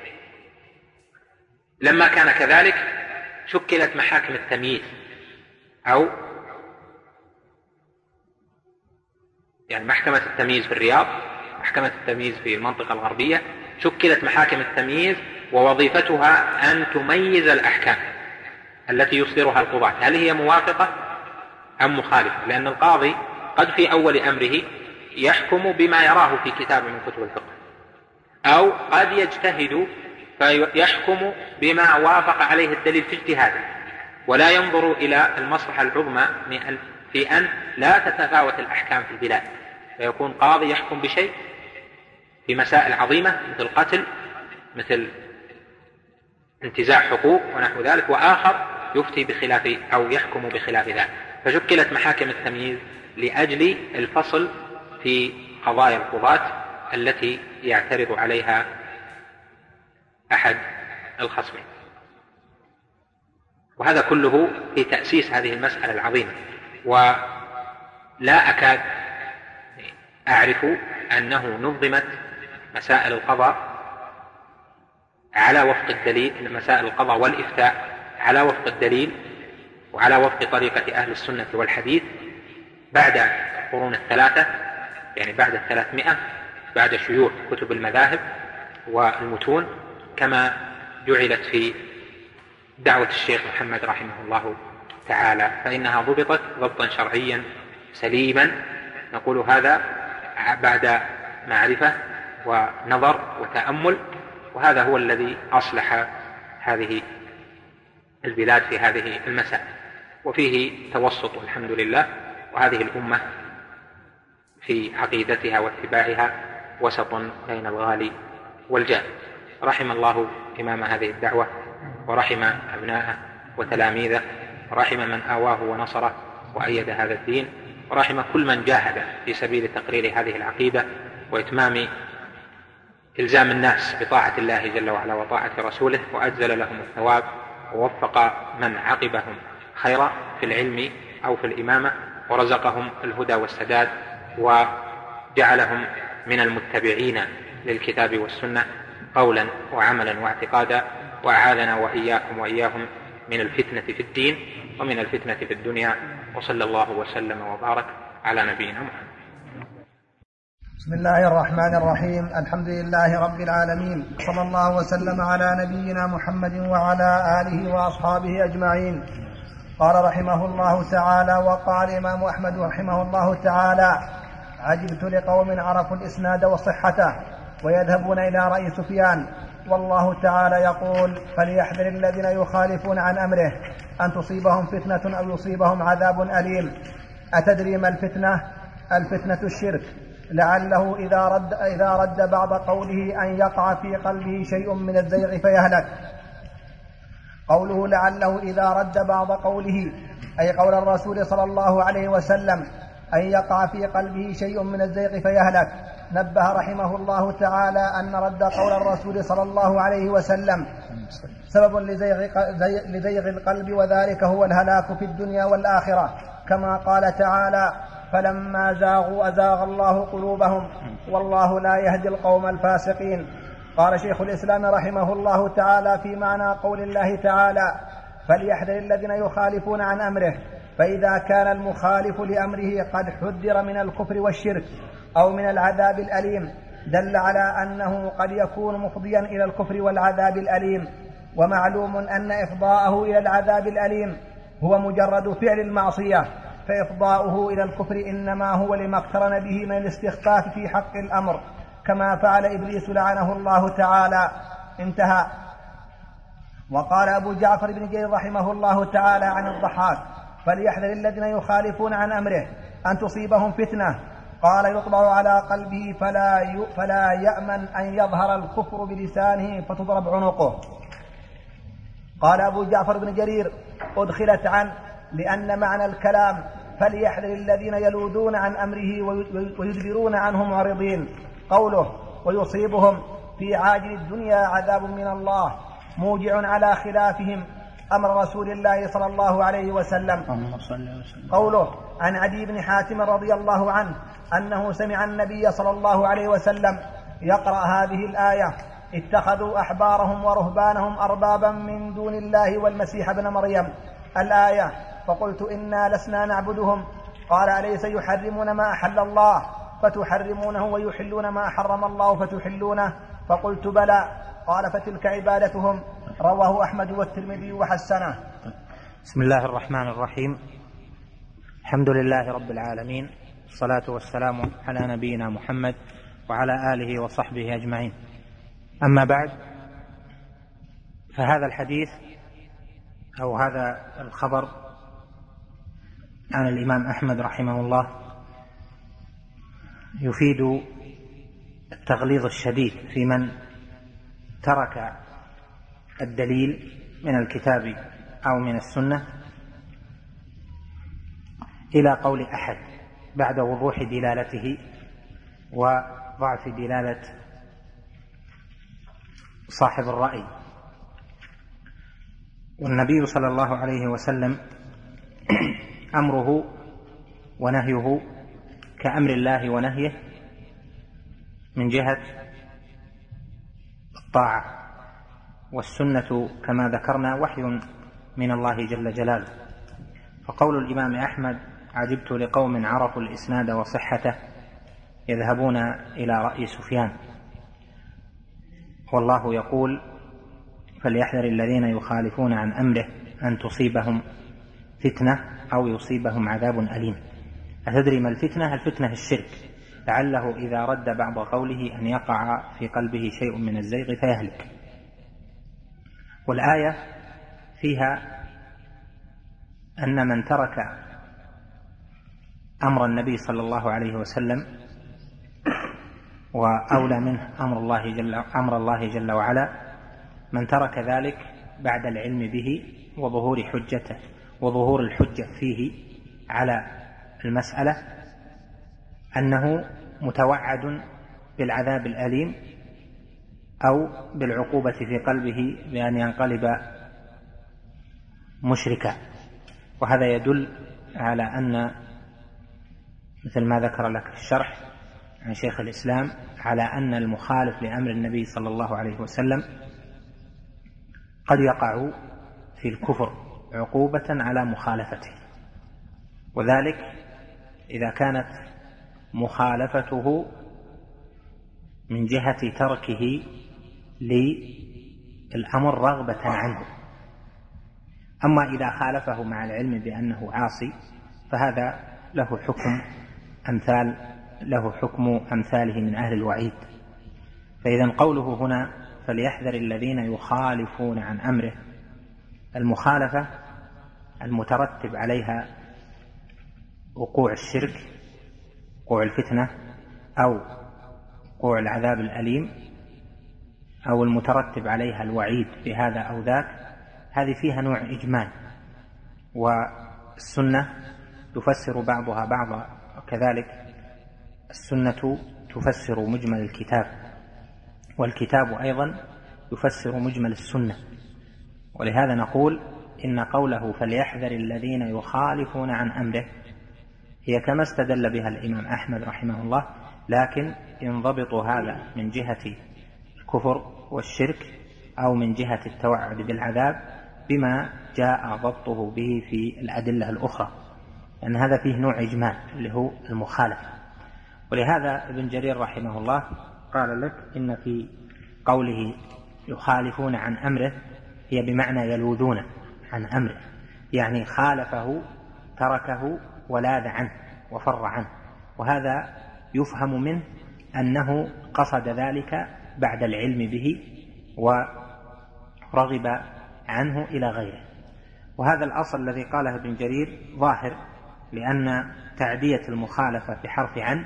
Speaker 2: لما كان كذلك شكلت محاكم التمييز أو يعني محكمة التمييز في الرياض، محكمة التمييز في المنطقة الغربية، شكلت محاكم التمييز ووظيفتها أن تميز الأحكام التي يصدرها القضاة هل هي موافقة أم مخالفة، لأن القاضي قد في أول أمره يحكم بما يراه في كتاب من كتب الفقه، أو قد يجتهد فيحكم بما وافق عليه الدليل في اجتهاده، ولا ينظر إلى المصلحة العظمى في أن لا تتفاوت الأحكام في البلاد، فيكون قاضي يحكم بشيء في مسائل عظيمة مثل قتل مثل انتزاع حقوق ونحو ذلك، وآخر يفتي بخلاف أو يحكم بخلاف ذلك. فشكلت محاكم التمييز لأجل الفصل في قضايا القضاة التي يعترض عليها أحد الخصمين. وهذا كله في تأسيس هذه المسألة العظيمة. ولا أكاد أعرف أنه نظمت مسائل القضاء على وفق الدليل، مسائل القضاء والإفتاء على وفق الدليل وعلى وفق طريقة أهل السنة والحديث بعد القرون الثلاثة، يعني بعد الثلاثمائة، بعد شيوع كتب المذاهب والمتون، كما جعلت في دعوة الشيخ محمد رحمه الله تعالى، فإنها ضبطت ضبطا شرعيا سليما. نقول هذا بعد معرفة ونظر وتأمل، وهذا هو الذي أصلح هذه البلاد في هذه المسائل، وفيه توسط الحمد لله. وهذه الأمة في عقيدتها واتباعها وسط بين الغالي والجاد. رحم الله إمام هذه الدعوة، ورحم أبناءه وتلاميذه، ورحم من آواه ونصره وأيد هذا الدين، ورحم كل من جاهد في سبيل تقرير هذه العقيدة وإتمام إلزام الناس بطاعة الله جل وعلا وطاعة رسوله، وأجزل لهم الثواب، ووفق من عقبهم خيرا في العلم أو في الإمامة، ورزقهم الهدى والسداد، وجعلهم من المتبعين للكتاب والسنة قولا وعملا واعتقادا، وأعاذنا وإياكم وإياهم من الفتنة في الدين ومن الفتنة في الدنيا. وصلى الله وسلم وبارك على نبينا محمد.
Speaker 4: بسم الله الرحمن الرحيم. الحمد لله رب العالمين، صلى الله وسلم على نبينا محمد وعلى آله وأصحابه أجمعين. قال رحمه الله تعالى: وقال الإمام أحمد رحمه الله تعالى: عجبت لقوم عرفوا الإسناد وصحته ويذهبون إلى رأي سفيان، والله تعالى يقول: فليحذر الذين يخالفون عن أمره أن تصيبهم فتنة أو يصيبهم عذاب أليم. أتدري ما الفتنة؟ الفتنة الشرك، لعله إذا رد, إذا رد بعض قوله أن يقع في قلبه شيء من الزيغ فيهلك. قوله لعله إذا رد بعض قوله أي قول الرسول صلى الله عليه وسلم أن يقع في قلبه شيء من الزيغ فيهلك. نبه رحمه الله تعالى أن رد قول الرسول صلى الله عليه وسلم سبب لزيغ, لزيغ القلب، وذلك هو الهلاك في الدنيا والآخرة، كما قال تعالى: فلما زاغوا أزاغ الله قلوبهم والله لا يهدي القوم الفاسقين. قال شيخ الإسلام رحمه الله تعالى في معنى قول الله تعالى: فليحذر الذين يخالفون عن أمره، فإذا كان المخالف لأمره قد حذر من الكفر والشرك أو من العذاب الأليم دل على أنه قد يكون مفضيا إلى الكفر والعذاب الأليم. ومعلوم أن إفضاءه إلى العذاب الأليم هو مجرد فعل المعصية، فإفضاؤه إلى الكفر إنما هو لما اقترن به من الاستخفاف في حق الأمر، كما فعل إبليس لعنه الله تعالى. انتهى. وقال أبو جعفر بن جرير رحمه الله تعالى عن الضحاك: فليحذر الذين يخالفون عن أمره أن تصيبهم فتنة، قال يطبع على قلبه فلا, فلا يأمن أن يظهر الكفر بلسانه فتضرب عنقه. قال أبو جعفر بن جرير: أدخلت عن لأن معنى الكلام فليحذر الذين يلوذون عن أمره ويدبرون عنه معرضين. قوله ويصيبهم في عاجل الدنيا عذاب من الله موجع على خلافهم أمر رسول الله صلى الله عليه وسلم. قوله عن عدي بن حاتم رضي الله عنه أنه سمع النبي صلى الله عليه وسلم يقرأ هذه الآية: اتخذوا أحبارهم ورهبانهم أربابا من دون الله والمسيح ابن مريم، الآية. فقلت: إنا لسنا نعبدهم. قال: أليس يحرمون ما أحل الله فتحرمونه ويحلون ما حرم الله فتحلونه؟ فقلت: بلى. قال: فتلك عبادتهم. رواه أحمد والترمذي وحسنه.
Speaker 5: بسم الله الرحمن الرحيم. الحمد لله رب العالمين، الصلاة والسلام على نبينا محمد وعلى آله وصحبه أجمعين. أما بعد، فهذا الحديث أو هذا الخبر عن الإمام أحمد رحمه الله يفيد التغليظ الشديد في من ترك الدليل من الكتاب أو من السنة إلى قول أحد بعد وضوح دلالته وضعف دلالة صاحب الرأي. والنبي صلى الله عليه وسلم أمره ونهيه كأمر الله ونهيه من جهة الطاعة، والسنة كما ذكرنا وحي من الله جل جلاله. فقول الإمام أحمد: عجبت لقوم عرفوا الإسناد وصحته يذهبون إلى رأي سفيان، والله يقول: فليحذر الذين يخالفون عن أمره أن تصيبهم فتنة أو يصيبهم عذاب أليم. أتدري ما الفتنة؟ الفتنة الشرك، لعله إذا رد بعض قوله أن يقع في قلبه شيء من الزيغ فيهلك. والآية فيها أن من ترك أمر النبي صلى الله عليه وسلم وأولى منه أمر الله جل, أمر الله جل وعلا، من ترك ذلك بعد العلم به وظهور حجته وظهور الحجة فيه على المسألة أنه متوعد بالعذاب الأليم أو بالعقوبة في قلبه بأن ينقلب مشركا. وهذا يدل على أن مثل ما ذكر لك في الشرح عن شيخ الإسلام على أن المخالف لأمر النبي صلى الله عليه وسلم قد يقع في الكفر عقوبة على مخالفته، وذلك إذا كانت مخالفته من جهة تركه للأمر رغبة عنه. أما إذا خالفه مع العلم بأنه عاصي فهذا له حكم أمثال له حكم أمثاله من أهل الوعيد. فإذا قوله هنا فليحذر الذين يخالفون عن أمره، المخالفة المترتب عليها وقوع الشرك، وقوع الفتنة، أو وقوع العذاب الأليم، أو المترتب عليها الوعيد بهذا أو ذاك، هذه فيها نوع إجمال، والسنة تفسر بعضها بعضا، وكذلك السنة تفسر مجمل الكتاب، والكتاب أيضا يفسر مجمل السنة. ولهذا نقول إن قوله فليحذر الذين يخالفون عن أمره هي كما استدل بها الإمام أحمد رحمه الله، لكن ينضبط هذا من جهة الكفر والشرك أو من جهة التوعد بالعذاب بما جاء ضبطه به في الأدلة الأخرى، لأن هذا فيه نوع إجمال اللي هو المخالفة. ولهذا ابن جرير رحمه الله قال لك إن في قوله يخالفون عن أمره هي بمعنى يلوذون عن أمره، يعني خالفه تركه ولاذ عنه وفر عنه، وهذا يفهم منه أنه قصد ذلك بعد العلم به ورغب عنه إلى غيره. وهذا الأصل الذي قاله ابن جرير ظاهر، لأن تعدية المخالفة بحرف عن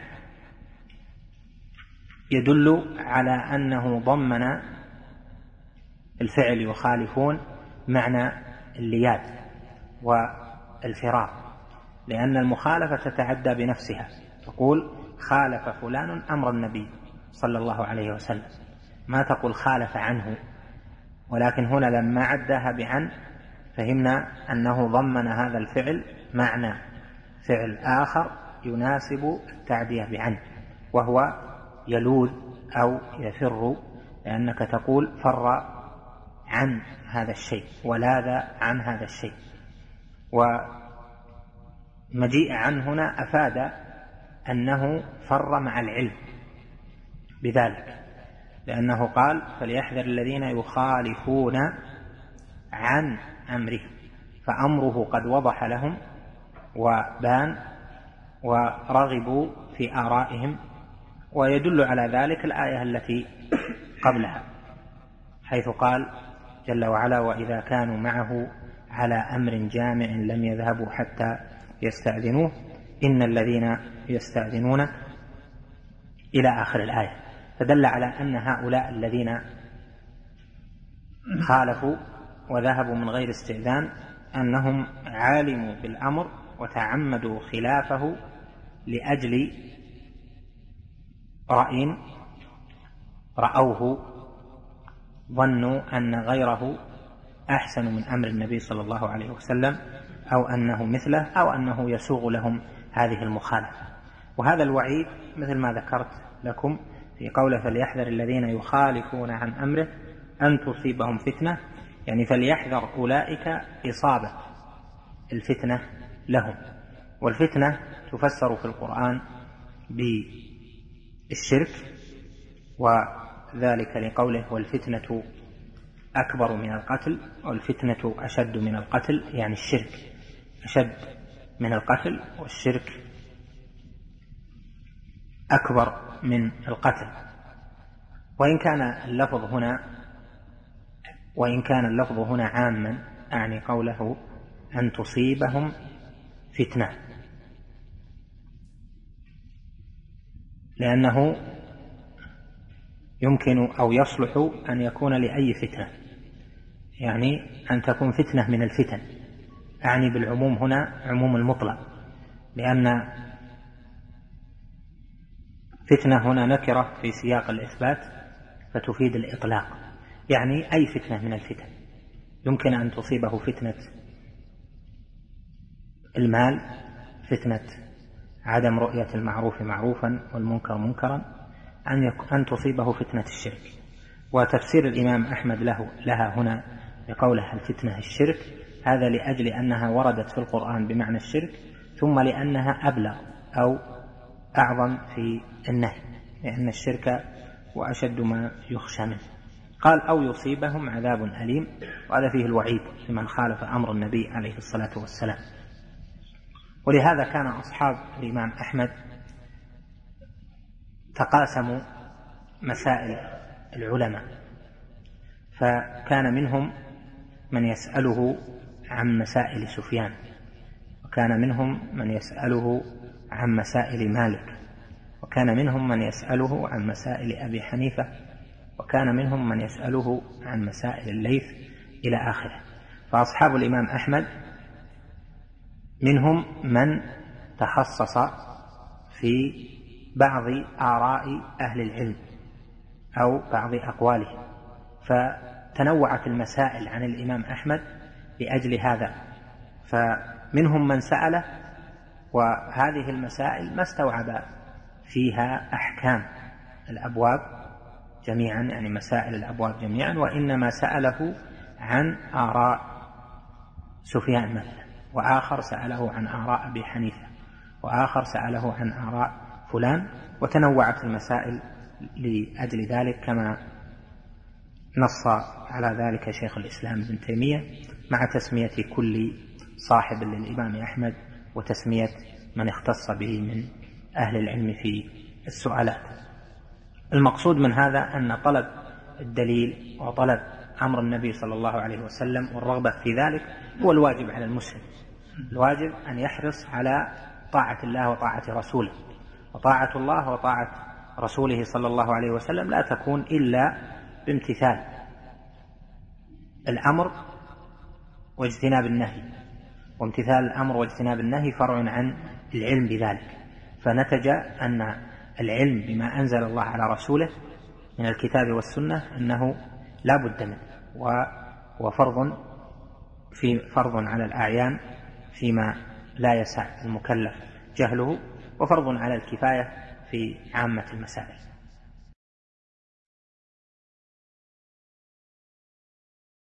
Speaker 5: يدل على أنه ضمن الفعل يخالفون معنى اللياذ والفرار، لأن المخالفة تتعدى بنفسها، تقول خالف فلان أمر النبي صلى الله عليه وسلم، ما تقول خالف عنه. ولكن هنا لما عداها بعن فهمنا أنه ضمن هذا الفعل معنى فعل آخر يناسب التعدية بعن، وهو يلوذ أو يفر، لأنك تقول فر عن هذا الشيء ولاذ عن هذا الشيء. ومجيء عن هنا أفاد أنه فر مع العلم بذلك، لأنه قال فليحذر الذين يخالفون عن أمره، فأمره قد وضح لهم وبان ورغبوا في آرائهم. ويدل على ذلك الآية التي قبلها حيث قال جل وعلا وإذا كانوا معه على أمر جامع لم يذهبوا حتى يستأذنوه إن الذين يستأذنون إلى آخر الآية. فدل على أن هؤلاء الذين خالفوا وذهبوا من غير استئذان أنهم عالموا بالأمر وتعمدوا خلافه لأجل رأي رأوه ظنوا أن غيره أحسن من أمر النبي صلى الله عليه وسلم، أو أنه مثله، أو أنه يسوغ لهم هذه المخالفة. وهذا الوعيد مثل ما ذكرت لكم في قوله فليحذر الذين يخالفون عن أمره أن تصيبهم فتنة، يعني فليحذر أولئك إصابة الفتنة لهم. والفتنة تفسر في القرآن بالشرك، وذلك لقوله والفتنة أكبر من القتل، والفتنة أشد من القتل، يعني الشرك أشد من القتل والشرك أكبر من القتل. وإن كان اللفظ هنا وإن كان اللفظ هنا عاما، أعني قوله أن تصيبهم فتنة، لأنه يمكن أو يصلح أن يكون لأي فتنة، يعني أن تكون فتنة من الفتن، أعني بالعموم هنا عموم المطلق، لأن فتنة هنا نكرة في سياق الإثبات فتفيد الإطلاق، يعني أي فتنة من الفتن. يمكن أن تصيبه فتنة المال، فتنة عدم رؤية المعروف معروفا والمنكر منكرا، أن تصيبه فتنة الشرك. وتفسير الإمام أحمد له لها هنا بقوله الفتنة الشرك، هذا لأجل أنها وردت في القرآن بمعنى الشرك، ثم لأنها أبلغ أو أعظم في النهي، لأن الشرك وأشد ما يخشى منه. قال أو يصيبهم عذاب أليم، وهذا فيه الوعيد لمن خالف أمر النبي عليه الصلاة والسلام. ولهذا كان أصحاب الإمام أحمد تقاسموا مسائل العلماء، فكان منهم من يسأله عن مسائل سفيان، وكان منهم من يسأله عن مسائل مالك، وكان منهم من يسأله عن مسائل أبي حنيفة، وكان منهم من يسأله عن مسائل الليث إلى آخره. فأصحاب الإمام أحمد منهم من تخصص في بعض آراء أهل العلم أو بعض أقوالهم، فتنوعت المسائل عن الإمام أحمد لأجل هذا. فمنهم من سأله، وهذه المسائل ما استوعب فيها أحكام الأبواب جميعا، يعني مسائل الأبواب جميعا، وإنما سأله عن آراء سفيان مثلا، وآخر سأله عن آراء أبي حنيفة، وآخر سأله عن آراء فلان، وتنوعت المسائل لأجل ذلك، كما نص على ذلك شيخ الإسلام ابن تيمية، مع تسمية كل صاحب للإمام أحمد وتسمية من اختص به من أهل العلم في السؤالات. المقصود من هذا أن طلب الدليل وطلب أمر النبي صلى الله عليه وسلم والرغبة في ذلك هو الواجب على المسلم. الواجب أن يحرص على طاعة الله وطاعة رسوله، وطاعة الله وطاعة رسوله صلى الله عليه وسلم لا تكون إلا بامتثال الأمر واجتناب النهي، وامتثال الأمر واجتناب النهي فرع عن العلم بذلك. فنتج أن العلم بما أنزل الله على رسوله من الكتاب والسنة أنه لا بد منه، وفرض في فرض على الأعيان فيما لا يسع المكلف جهله، وفرض على الكفاية في عامة المسائل.